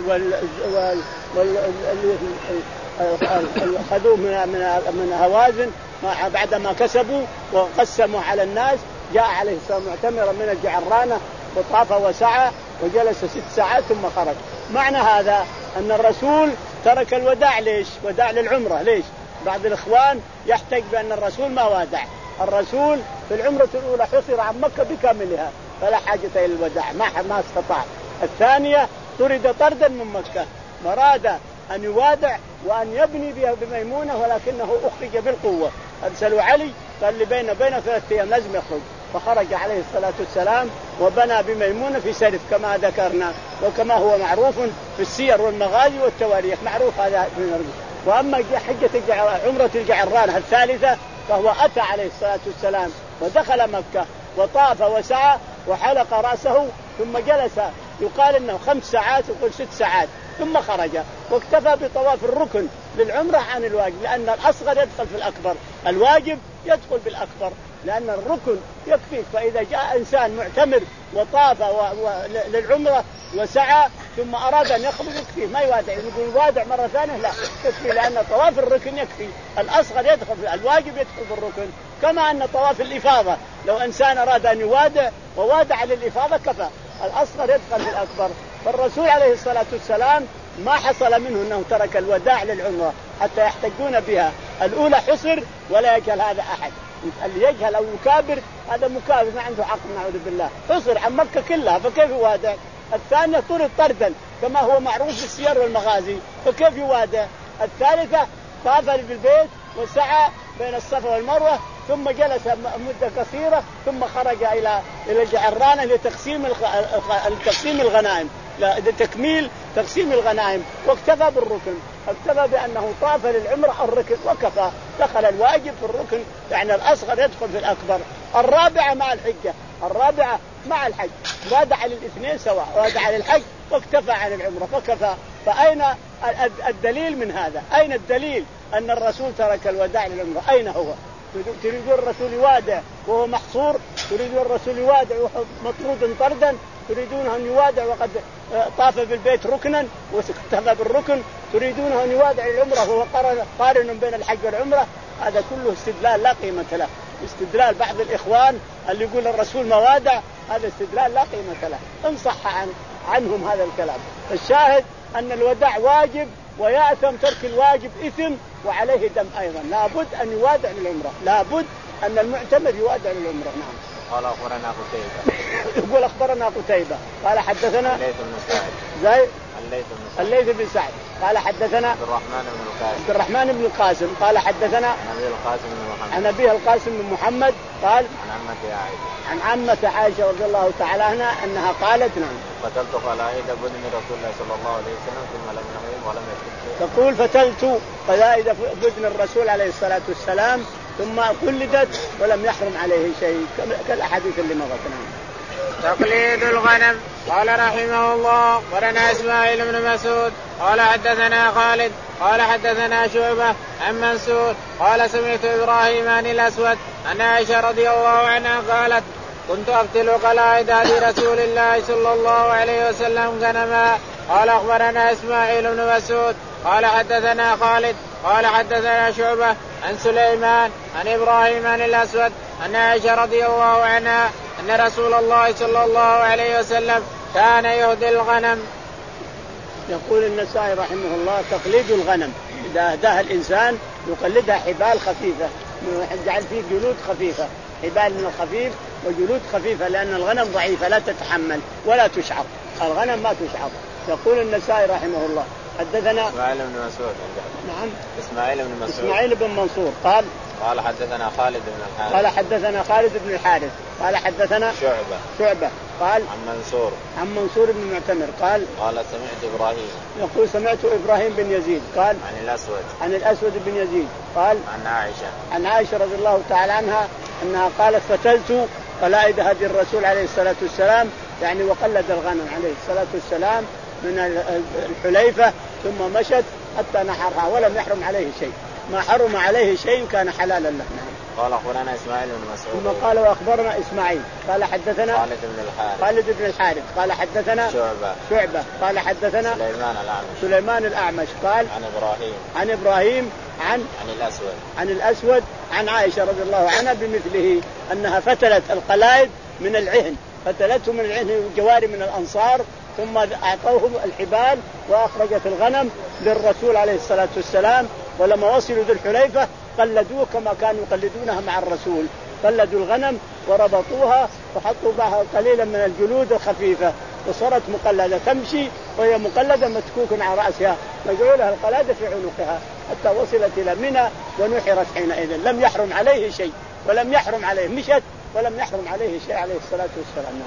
خذوه من من هوازن بعدما كسبوا وقسموا على الناس، جاء عليه السلام معتمرا من الجعرانة وطاف وسعى وجلس ست ساعات ثم خرج. معنى هذا أن الرسول ترك الوداع. ليش؟ وداع للعمرة. ليش؟ بعض الإخوان يحتج بأن الرسول ما وادع. الرسول في العمرة الأولى حصر عن مكة بكاملها فلا حاجة إلى الوداع، ما ما استطاع. الثانية طرد طردا من مكة، مراد أن يوادع وأن يبني بها بميمونة ولكنه أخرج بالقوة. أرسلوا علي قال لي بين بين ثلاثة أيام لازم يخرج، فخرج عليه الصلاة والسلام وبنى بميمونة في سرف كما ذكرنا وكما هو معروف في السير والمغازي والتواريخ، معروف هذا من الرجل. وأما حجة عمرة الجعرانة الثالثة فهو أتى عليه الصلاة والسلام ودخل مكة وطاف وسعى وحلق رأسه ثم جلس، يقال إنه خمس ساعات يقول ست ساعات ثم خرج واكتفى بطواف الركن للعمرة عن الواجب، لأن الأصغر يدخل في الأكبر، الواجب يدخل بالأكبر، لأن الركن يكفيك. فإذا جاء إنسان معتمر وطاف و... و... للعمرة وسعى ثم أراد أن يخرج يكفيه، ما يوادع يقول وادع مرة ثانية، لا يكفي، لأن طواف الركن يكفي، الأصغر يدخل في الواجب يدخل بالركن. كما أن طواف الإفاضة لو إنسان أراد أن يوادع ووادع للإفاضة كفى، الأصغر يدخل في الأكبر. فالرسول عليه الصلاة والسلام ما حصل منه أنه ترك الوداع للعمرة حتى يحتجون بها. الأولى حصر ولا يجهل هذا أحد، اللي يجهل أو يكابر هذا مكابر ما عنده حق، نعوذ بالله، حصر عن مكة كلها فكيف يوادع. الثانية طرد طردا كما هو معروف في السير والمغازي فكيف يوادع. الثالثة طاف بالبيت وسعى بين الصفا والمروة ثم جلس مدة قصيرة ثم خرج إلى إلى الجعرانة لتقسيم التقسيم الغنائم، لتكميل تقسيم الغنائم، واكتفى بالركن، اكتفى بأنه طاف للعمرة الركن وكفى، دخل الواجب في الركن، يعني الأصغر يدخل في الأكبر. الرابعة مع الحجة، الرابعة مع الحج، وادع للاثنين سواء، وادع للحج واكتفى عن العمرة فكفى. فأين الدليل من هذا؟ أين الدليل أن الرسول ترك الوداع للعمرة؟ أين هو؟ تريدون الرسول يوادع وهو محصور؟ تريدون الرسول يوادع وهو مطرود طردا؟ تريدون أن يوادع وقد طاف بالبيت ركنا واكتفى بالركن؟ تريدون أن يوادع العمرة وهو قارن بين الحج والعمرة؟ هذا كله استدلال لا قيمة له. استدلال بعض الإخوان اللي يقول الرسول موادع، هذا استدلال لا قيمة له، إن صح عن عنهم هذا الكلام. الشاهد أن الوداع واجب، ويأثم ترك الواجب إثم وعليه دم أيضا. لابد أن يوادع للعمرة، لابد أن المعتمر يوادع للعمرة. نعم. قال أخبرنا قتيبة. يقول أخبرنا قتيبة قال حدثنا الليث بن سعد زي الليث بن سعد الليث بن سعد قال حدثنا عبد الرحمن بن القاسم عبد الرحمن بن القاسم قال حدثنا عن أبي القاسم بن محمد عن أبي القاسم بن محمد قال عن عمتي عائشة عن عمة عائشة رضي الله تعالى عنها أنها قالت نعم قتلت قلائد بدن رسول الله صلى الله عليه وسلم ثم لم يحرم ولم يكتب. تقول فتلت قلائد بدن الرسول عليه الصلاة والسلام ثم قلدت ولم يحرم عليه شيء كالأحاديث اللي مضت. تقليد الغنم. قال رحمه الله ورنا إسماعيل بن مسعود قال حدثنا خالد قال حدثنا شعبة عن منصور قال سمعت إبراهيم عن الأسود أن عائشة رضي الله عنها قالت كنت أقتل قلائد هدي رسول الله صلى الله عليه وسلم غنما. قال أخبرنا إسماعيل بن مسعود قال حدثنا خالد قال حدثنا شعبة عن سليمان عن إبراهيم عن الأسود أن عائشة رضي الله عنها أن رسول الله صلى الله عليه وسلم كان يهدي الغنم. يقول النسائي رحمه الله تقليد الغنم إذا أهداها الإنسان يقلدها حبال خفيفة، يجعل فيه جلود خفيفة، حبال من الخفيف وجلود خفيفة، لأن الغنم ضعيفة لا تتحمل ولا تشعر، الغنم ما تشعر. يقول النسائي رحمه الله حدثنا إسماعيل بن مسعود. نعم إسماعيل بن مسعود إسماعيل بن منصور قال قال حدثنا خالد بن الحارث قال حدثنا خالد بن الحارث قال حدثنا شعبة شعبة قال عن منصور عن منصور بن معتمر قال قال سمعت إبراهيم يقول سمعت إبراهيم بن يزيد قال عن الأسود عن الأسود بن يزيد قال عن عائشة عن عائشة رضي الله تعالى عنها أنها قالت فتلت قلائد هدي الرسول عليه الصلاة والسلام، يعني وقلد الغنم عليه الصلاة والسلام من الحليفة ثم مشت حتى نحرها ولم يحرم عليه شيء، ما حرم عليه شيء كان حلالا له. قال أخبرنا إسماعيل بن مسعود ثم قال وأخبرنا إسماعيل قال حدثنا خالد بن الحارث خالد بن الحارث قال حدثنا شعبة شعبة قال حدثنا سليمان الأعمش سليمان الأعمش قال عن إبراهيم عن إبراهيم عن عن الأسود عن الأسود عن عائشة رضي الله عنها بمثله أنها فتلت القلائد من العهن، فتلته من العهن الجواري من الأنصار ثم أعطوهم الحبال وأخرجت الغنم للرسول عليه الصلاة والسلام، ولما وصلوا ذي الحليفة قلدوه كما كانوا يقلدونها مع الرسول، قلدوا الغنم وربطوها وحطوا معها قليلا من الجلود الخفيفة وصارت مقلدة تمشي وهي مقلدة متكوك على رأسها مجعولها القلادة في عنقها حتى وصلت إلى منى ونحرت حينئذ. لم يحرم عليه شيء ولم يحرم عليه مشت ولم يحرم عليه شيء عليه الصلاة والسلام.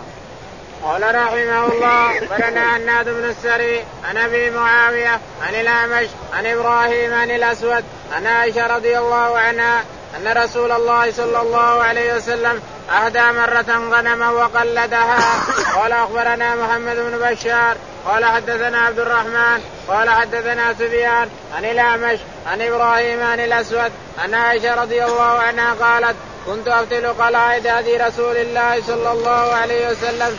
قال رحمه الله ولنا عناد بن السري عن أبي معاوية عن الأعمش عن إبراهيم عن الأسود عن عائشة رضي الله عنها أن رسول الله صلى الله عليه وسلم أهدى مرة غنما وقلدها. قال أخبرنا محمد بن بشار قال حدثنا عبد الرحمن قال حدثنا سفيان عن الأعمش عن إبراهيم عن الأسود عن عائشة رضي الله عنها قالت كنت أفتل قلائد هدي رسول الله صلى الله عليه وسلم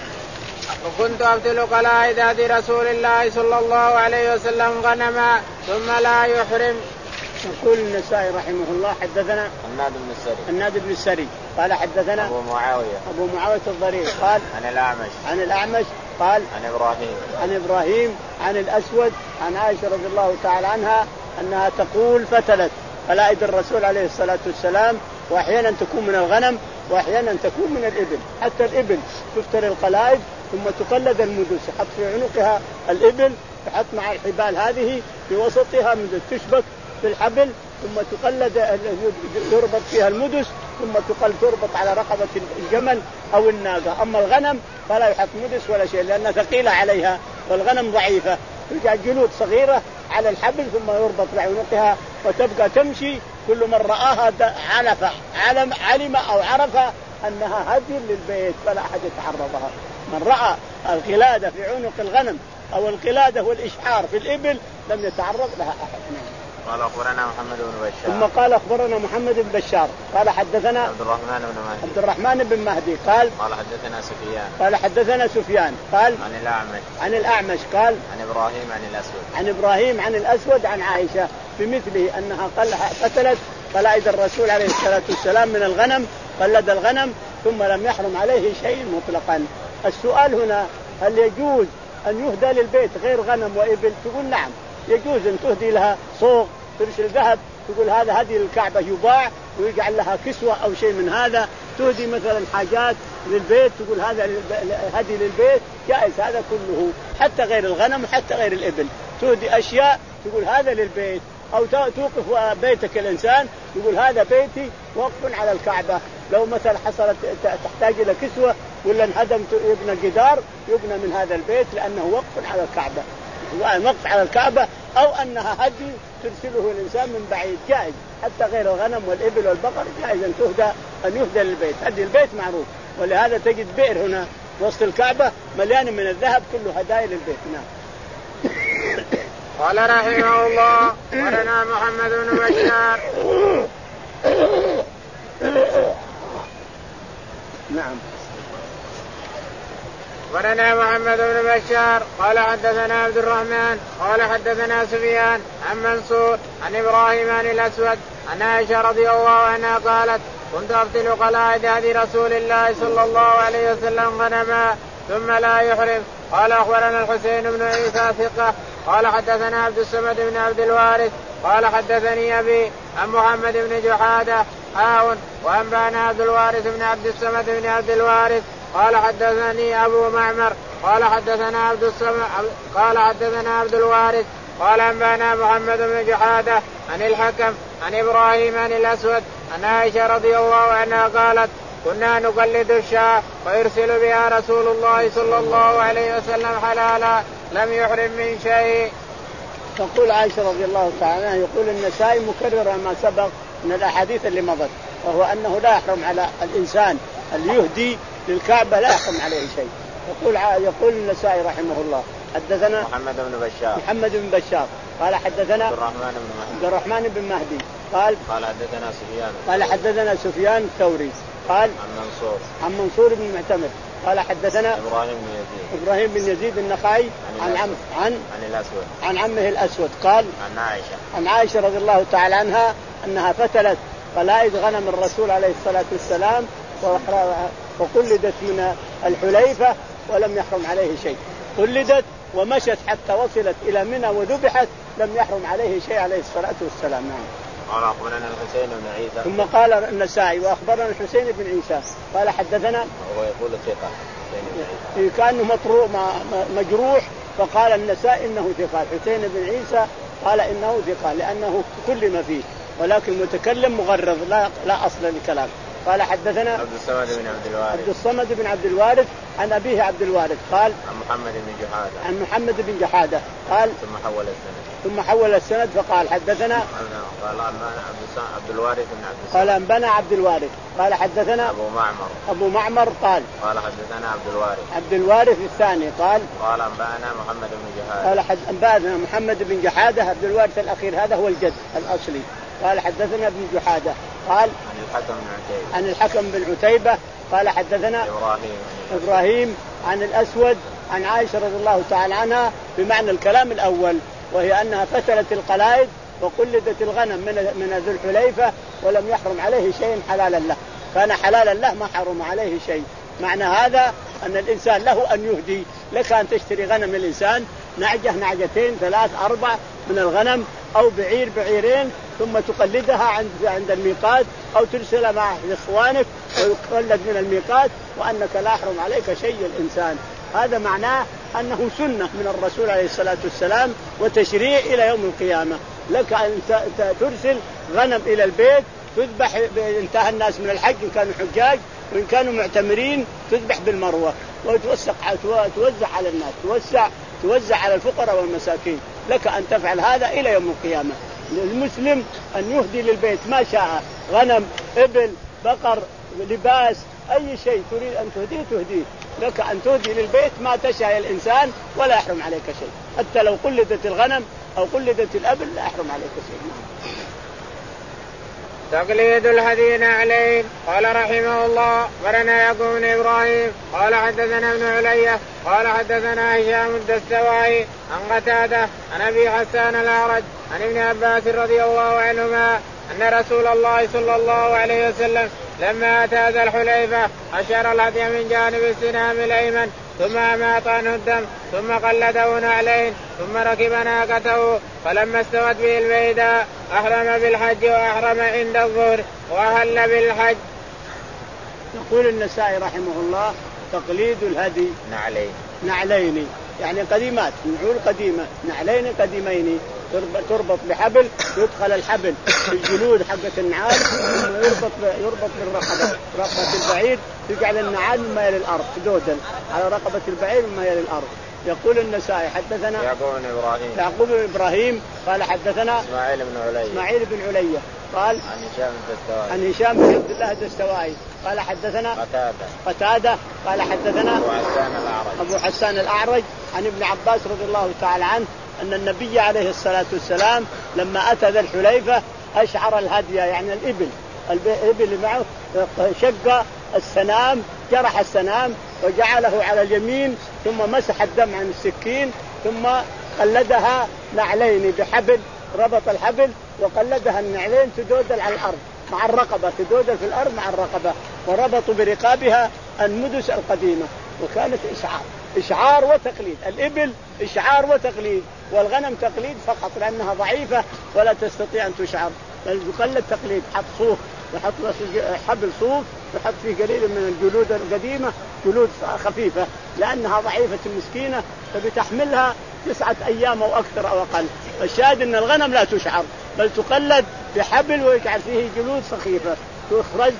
وكنت أفتل قلائد هدي رسول الله صلى الله عليه وسلم غنما ثم لا يحرم. يقول النسائي رحمه الله حدثنا عناد بن السري عناد بن السري قال حدثنا أبو معاوية أبو معاوية الضرير قال عن الأعمش عن الأعمش قال عن إبراهيم عن إبراهيم عن الأسود عن عائشة رضي الله تعالى عنها أنها تقول فتلت قلائد الرسول عليه الصلاة والسلام، وأحيانا تكون من الغنم وأحيانا تكون من الإبل، حتى الإبل تفتل القلائد ثم تقلد المدس، حط في عنقها الإبل تحط مع الحبال هذه في وسطها مدس تشبك في الحبل ثم تقلد تربط فيها المدس ثم تقل تربط على رقبة الجمل أو الناقة. أما الغنم فلا يحط مدس ولا شيء لأنها ثقيلة عليها والغنم ضعيفة، ترجع جلود صغيرة على الحبل ثم يربط بعنقها وتبقى تمشي. كل من رآها علف علم علم أو عرف أنها هدي للبيت فلا أحد يتعرضها. من رأى القلادة في عنق الغنم أو القلادة والإشعار في الإبل لم يتعرض لها أحد. قال أخبرنا محمد بن بشار ثم قال أخبرنا محمد بن بشار قال حدثنا عبد الرحمن بن مهدي عبد الرحمن بن مهدي قال قال حدثنا سفيان قال حدثنا سفيان قال عن الأعمش عن الأعمش قال عن إبراهيم عن الأسود عن إبراهيم عن الأسود عن عائشة بمثله أنها قتلت قلائد الرسول عليه الصلاة والسلام من الغنم قلد الغنم ثم لم يحرم عليه شيء مطلقا. السؤال هنا هل يجوز أن يهدى للبيت غير غنم وإبل؟ تقول نعم يجوز أن تهدي لها صوغ ترسل ذهب، تقول هذا هدي للكعبة يباع ويجعل لها كسوة أو شيء من هذا. تهدي مثلا حاجات للبيت تقول هذا هدي للبيت، جائز هذا كله حتى غير الغنم حتى غير الإبل. تهدي أشياء تقول هذا للبيت، أو توقف بيتك الإنسان يقول هذا بيتي وقف على الكعبة. لو مثلا حصلت تحتاج إلى كسوة ولا انهدم يبنى جدار يبنى من هذا البيت لأنه وقف على الكعبة، وقف على الكعبة، أو أنها هدي ترسله الإنسان من بعيد جائز. حتى غير الغنم والإبل والبقر جائز أن تهدى أن يهدى للبيت. هدي البيت معروف، ولهذا تجد بئر هنا وسط الكعبة مليان من الذهب كله هدايا للبيت. نعم. قال رحمه الله ولنا محمد بن بشار. نعم. ولنا محمد بن بشار قال حدثنا عبد الرحمن قال حدثنا سفيان عن منصور عن إبراهيم عن الأسود عن عائشة رضي الله عنها قالت كنت أفتل قلائد هدي رسول الله صلى الله عليه وسلم غنما ثم لا يحرم. قال أخبرنا الحسين بن عيسى ثقة قال حدثنا عبد الصمد بن عبد الوارث قال حدثني أبي عن محمد بن جحادة آون وأنبانا عبد الوارث بن عبد الصمد بن عبد الوارث قال حدثني أبو معمر قال حدثنا عبد الصمد قال حدثنا عبد الوارث قال أنبانا محمد بن جحادة عن الحكم عن إبراهيم عن الأسود عن عائشة رضي الله عنها قالت كنا نقلد الشاة ويرسل بها رسول الله صلى الله عليه وسلم حلالا لم يحرم من شيء. تقول عائشة رضي الله تعالى عنها يقول النسائي مكرر ما سبق من الأحاديث اللي مضت، وهو أنه لا يحرم على الإنسان اللي يهدي للكعبة لا يحرم عليه شيء. يقول يقول النسائي رحمه الله حدثنا محمد بن بشار محمد بن بشار قال حدثنا عبد الرحمن بن مهدي عبد الرحمن بن مهدي قال قال حدثنا سفيان قال حدثنا سفيان الثوري قال عن منصور عن منصور بن معتمر قال حدثنا إبراهيم بن يزيد إبراهيم بن يزيد النخعي عن عم عن عن الأسود عن عمه الأسود قال عن عائشة عن عائشة رضي الله تعالى عنها أنها فتلت قلائد غنم الرسول عليه الصلاة والسلام وقلدت من الحليفة ولم يحرم عليه شيء. قلدت ومشت حتى وصلت إلى منى وذبحت لم يحرم عليه شيء عليه الصلاة والسلام. قال أخبرنا الحسين بن عيسى ثم قال النسائي وأخبرنا الحسين بن عيسى قال حدثنا وهو يقول ثقة كأنه مطروح مجروح فقال النسائي إنه ثقة. الحسين بن عيسى قال إنه ثقة لأنه كلم فيه ولكن متكلم مغرض لا لا أصل للكلام. قال حدثنا عبد الصمد بن عبد الوارث عبد الصمد بن عبد الوارث عن أبيه عبد الوارث قال عن محمد بن جحادة عن محمد بن جحادة قال ثم حول السند ثم حول السند فقال حدثنا قال عبد الوارث بن عبد قال أنبانا عبد الوارث قال حدثنا أبو معمر أبو معمر قال قال حدثنا عبد الوارث عبد الوارث الثاني قال قال أنبانا محمد بن جحادة قال حد أنبانا محمد بن جحادة عبد الوارث الأخير هذا هو الجد الأصلي. قال حدثنا ابن جحادة قال عن الحكم بن عتيبة عن الحكم بن عتيبة قال حدثنا إبراهيم إبراهيم عن الأسود عن عائشة رضي الله تعالى عنها بمعنى الكلام الأول، وهي أنها فتلت القلائد وقلدت الغنم من من ذو الحليفة ولم يحرم عليه شيء حلالا له، كان حلالا له ما حرم عليه شيء. معنى هذا أن الإنسان له أن يهدي، لك أن تشتري غنم الإنسان نعجة نعجتين ثلاث أربع من الغنم أو بعير بعيرين ثم تقلدها عند عند الميقات أو ترسلها مع إخوانك ويقلد من الميقات وأنك لا يحرم عليك شيء الإنسان. هذا معناه أنه سنة من الرسول عليه الصلاة والسلام وتشريع إلى يوم القيامة. لك أن ترسل غنم إلى البيت تذبح، انتهى الناس من الحج إن كانوا حجاج وإن كانوا معتمرين تذبح بالمروة وتوسع توزع على الناس توسع توزع على الفقراء والمساكين. لك أن تفعل هذا إلى يوم القيامة. للمسلم أن يهدي للبيت ما شاء، غنم إبل بقر لباس أي شيء تريد أن تهديه تهديه. لك أن تهدي للبيت ما تشاء الإنسان ولا يحرم عليك شيء، حتى لو قلدت الغنم أو قلدت الأبل لا يحرم عليك شيء. تقليد الهدي عليه. قال رحمه الله ورنا يعقوب بن إبراهيم قال حدثنا ابن علية قال حدثنا هشام الدستوائي عن قتادة عن أبي حسان الأعرج عن ابن عباس رضي الله عنهما أن رسول الله صلى الله عليه وسلم لما أتى ذا الحليفة أشار الهدي من جانب السنام الأيمن ثم أماط عنه الدم ثم قلده نعلين ثم ركب ناقته فلما استوت به البيداء أحرم بالحج وأحرم عند الظهر وأهل بالحج. يقول النسائي رحمه الله تقليد الهدي نعلين نعلين يعني قديمات نعول قديمة نعلين قديمين تربط بحبل يدخل الحبل في الجلود حقة النعال ثم يربط يربط بالرقبة رقبة البعير تجعل النعال مما يلي الأرض تدودل على رقبة البعير مما يلي الأرض. يقول النسائي حدثنا يعقوب بن إبراهيم يعقوب بن إبراهيم قال حدثنا إسماعيل بن علي إسماعيل بن علي قال عن هشام الدستوائي عن هشام بن عبد الله الدستوائي قال حدثنا قتادة قتادة قال حدثنا أبو حسان الأعرج أبو حسان الأعرج عن ابن عباس رضي الله تعالى عنه أن النبي عليه الصلاة والسلام لما أتى ذا الحليفة أشعر الهدي يعني الإبل الإبل اللي معه شق السنام جرح السنام وجعله على اليمين ثم مسح الدم عن السكين ثم قلدها نعلين بحبل ربط الحبل وقلدها النعلين تدودل على الأرض مع الرقبة تدودل في الأرض مع الرقبة وربطوا برقابها المدس القديمة وكانت إشعار إشعار وتقليد. الإبل إشعار وتقليد والغنم تقليد فقط لأنها ضعيفة ولا تستطيع أن تشعر بل تقلد تقليد حط صوف يحط حبل صوف يحط فيه قليل من الجلود القديمة جلود خفيفة لأنها ضعيفة مسكينة فبتحملها تسعة أيام أو أكثر أو أقل. الشاهد أن الغنم لا تشعر بل تقلد بحبل ويجعل فيه جلود سخيفة تخرج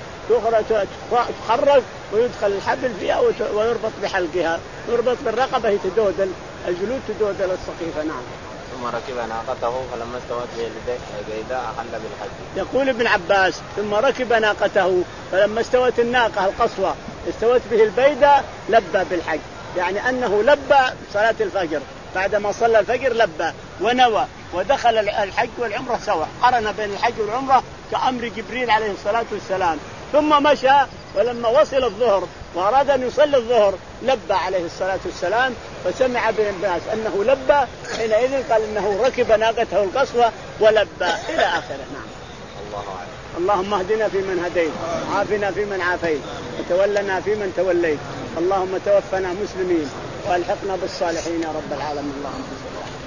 تخرج ويدخل الحبل فيها ويربط بحلقها يربط بالرقبة تدودل الجلود تدودل السخيفة. نعم. ثم ركب ناقته فلما استوت به البيداء أحل بالحج. يقول ابن عباس ثم ركب ناقته فلما استوت الناقة القصوى استوت به البيداء لبى بالحج يعني أنه لبى صلاة الفجر بعدما صلى الفجر لبى ونوى ودخل الحج والعمرة سوا قرن بين الحج والعمرة كأمر جبريل عليه الصلاة والسلام ثم مشى ولما وصل الظهر وأراد أن يصلي الظهر لبى عليه الصلاة والسلام فسمع بين الناس أنه لبى حينئذ قال إنه ركب ناقته القصوى ولبى إلى آخره. نعم. الله أعلم. اللهم اهدنا فيمن هديت عافنا فيمن عافيت وتولنا فيمن توليت اللهم توفنا مسلمين والحقنا بالصالحين يا رب العالمين. اللهم صل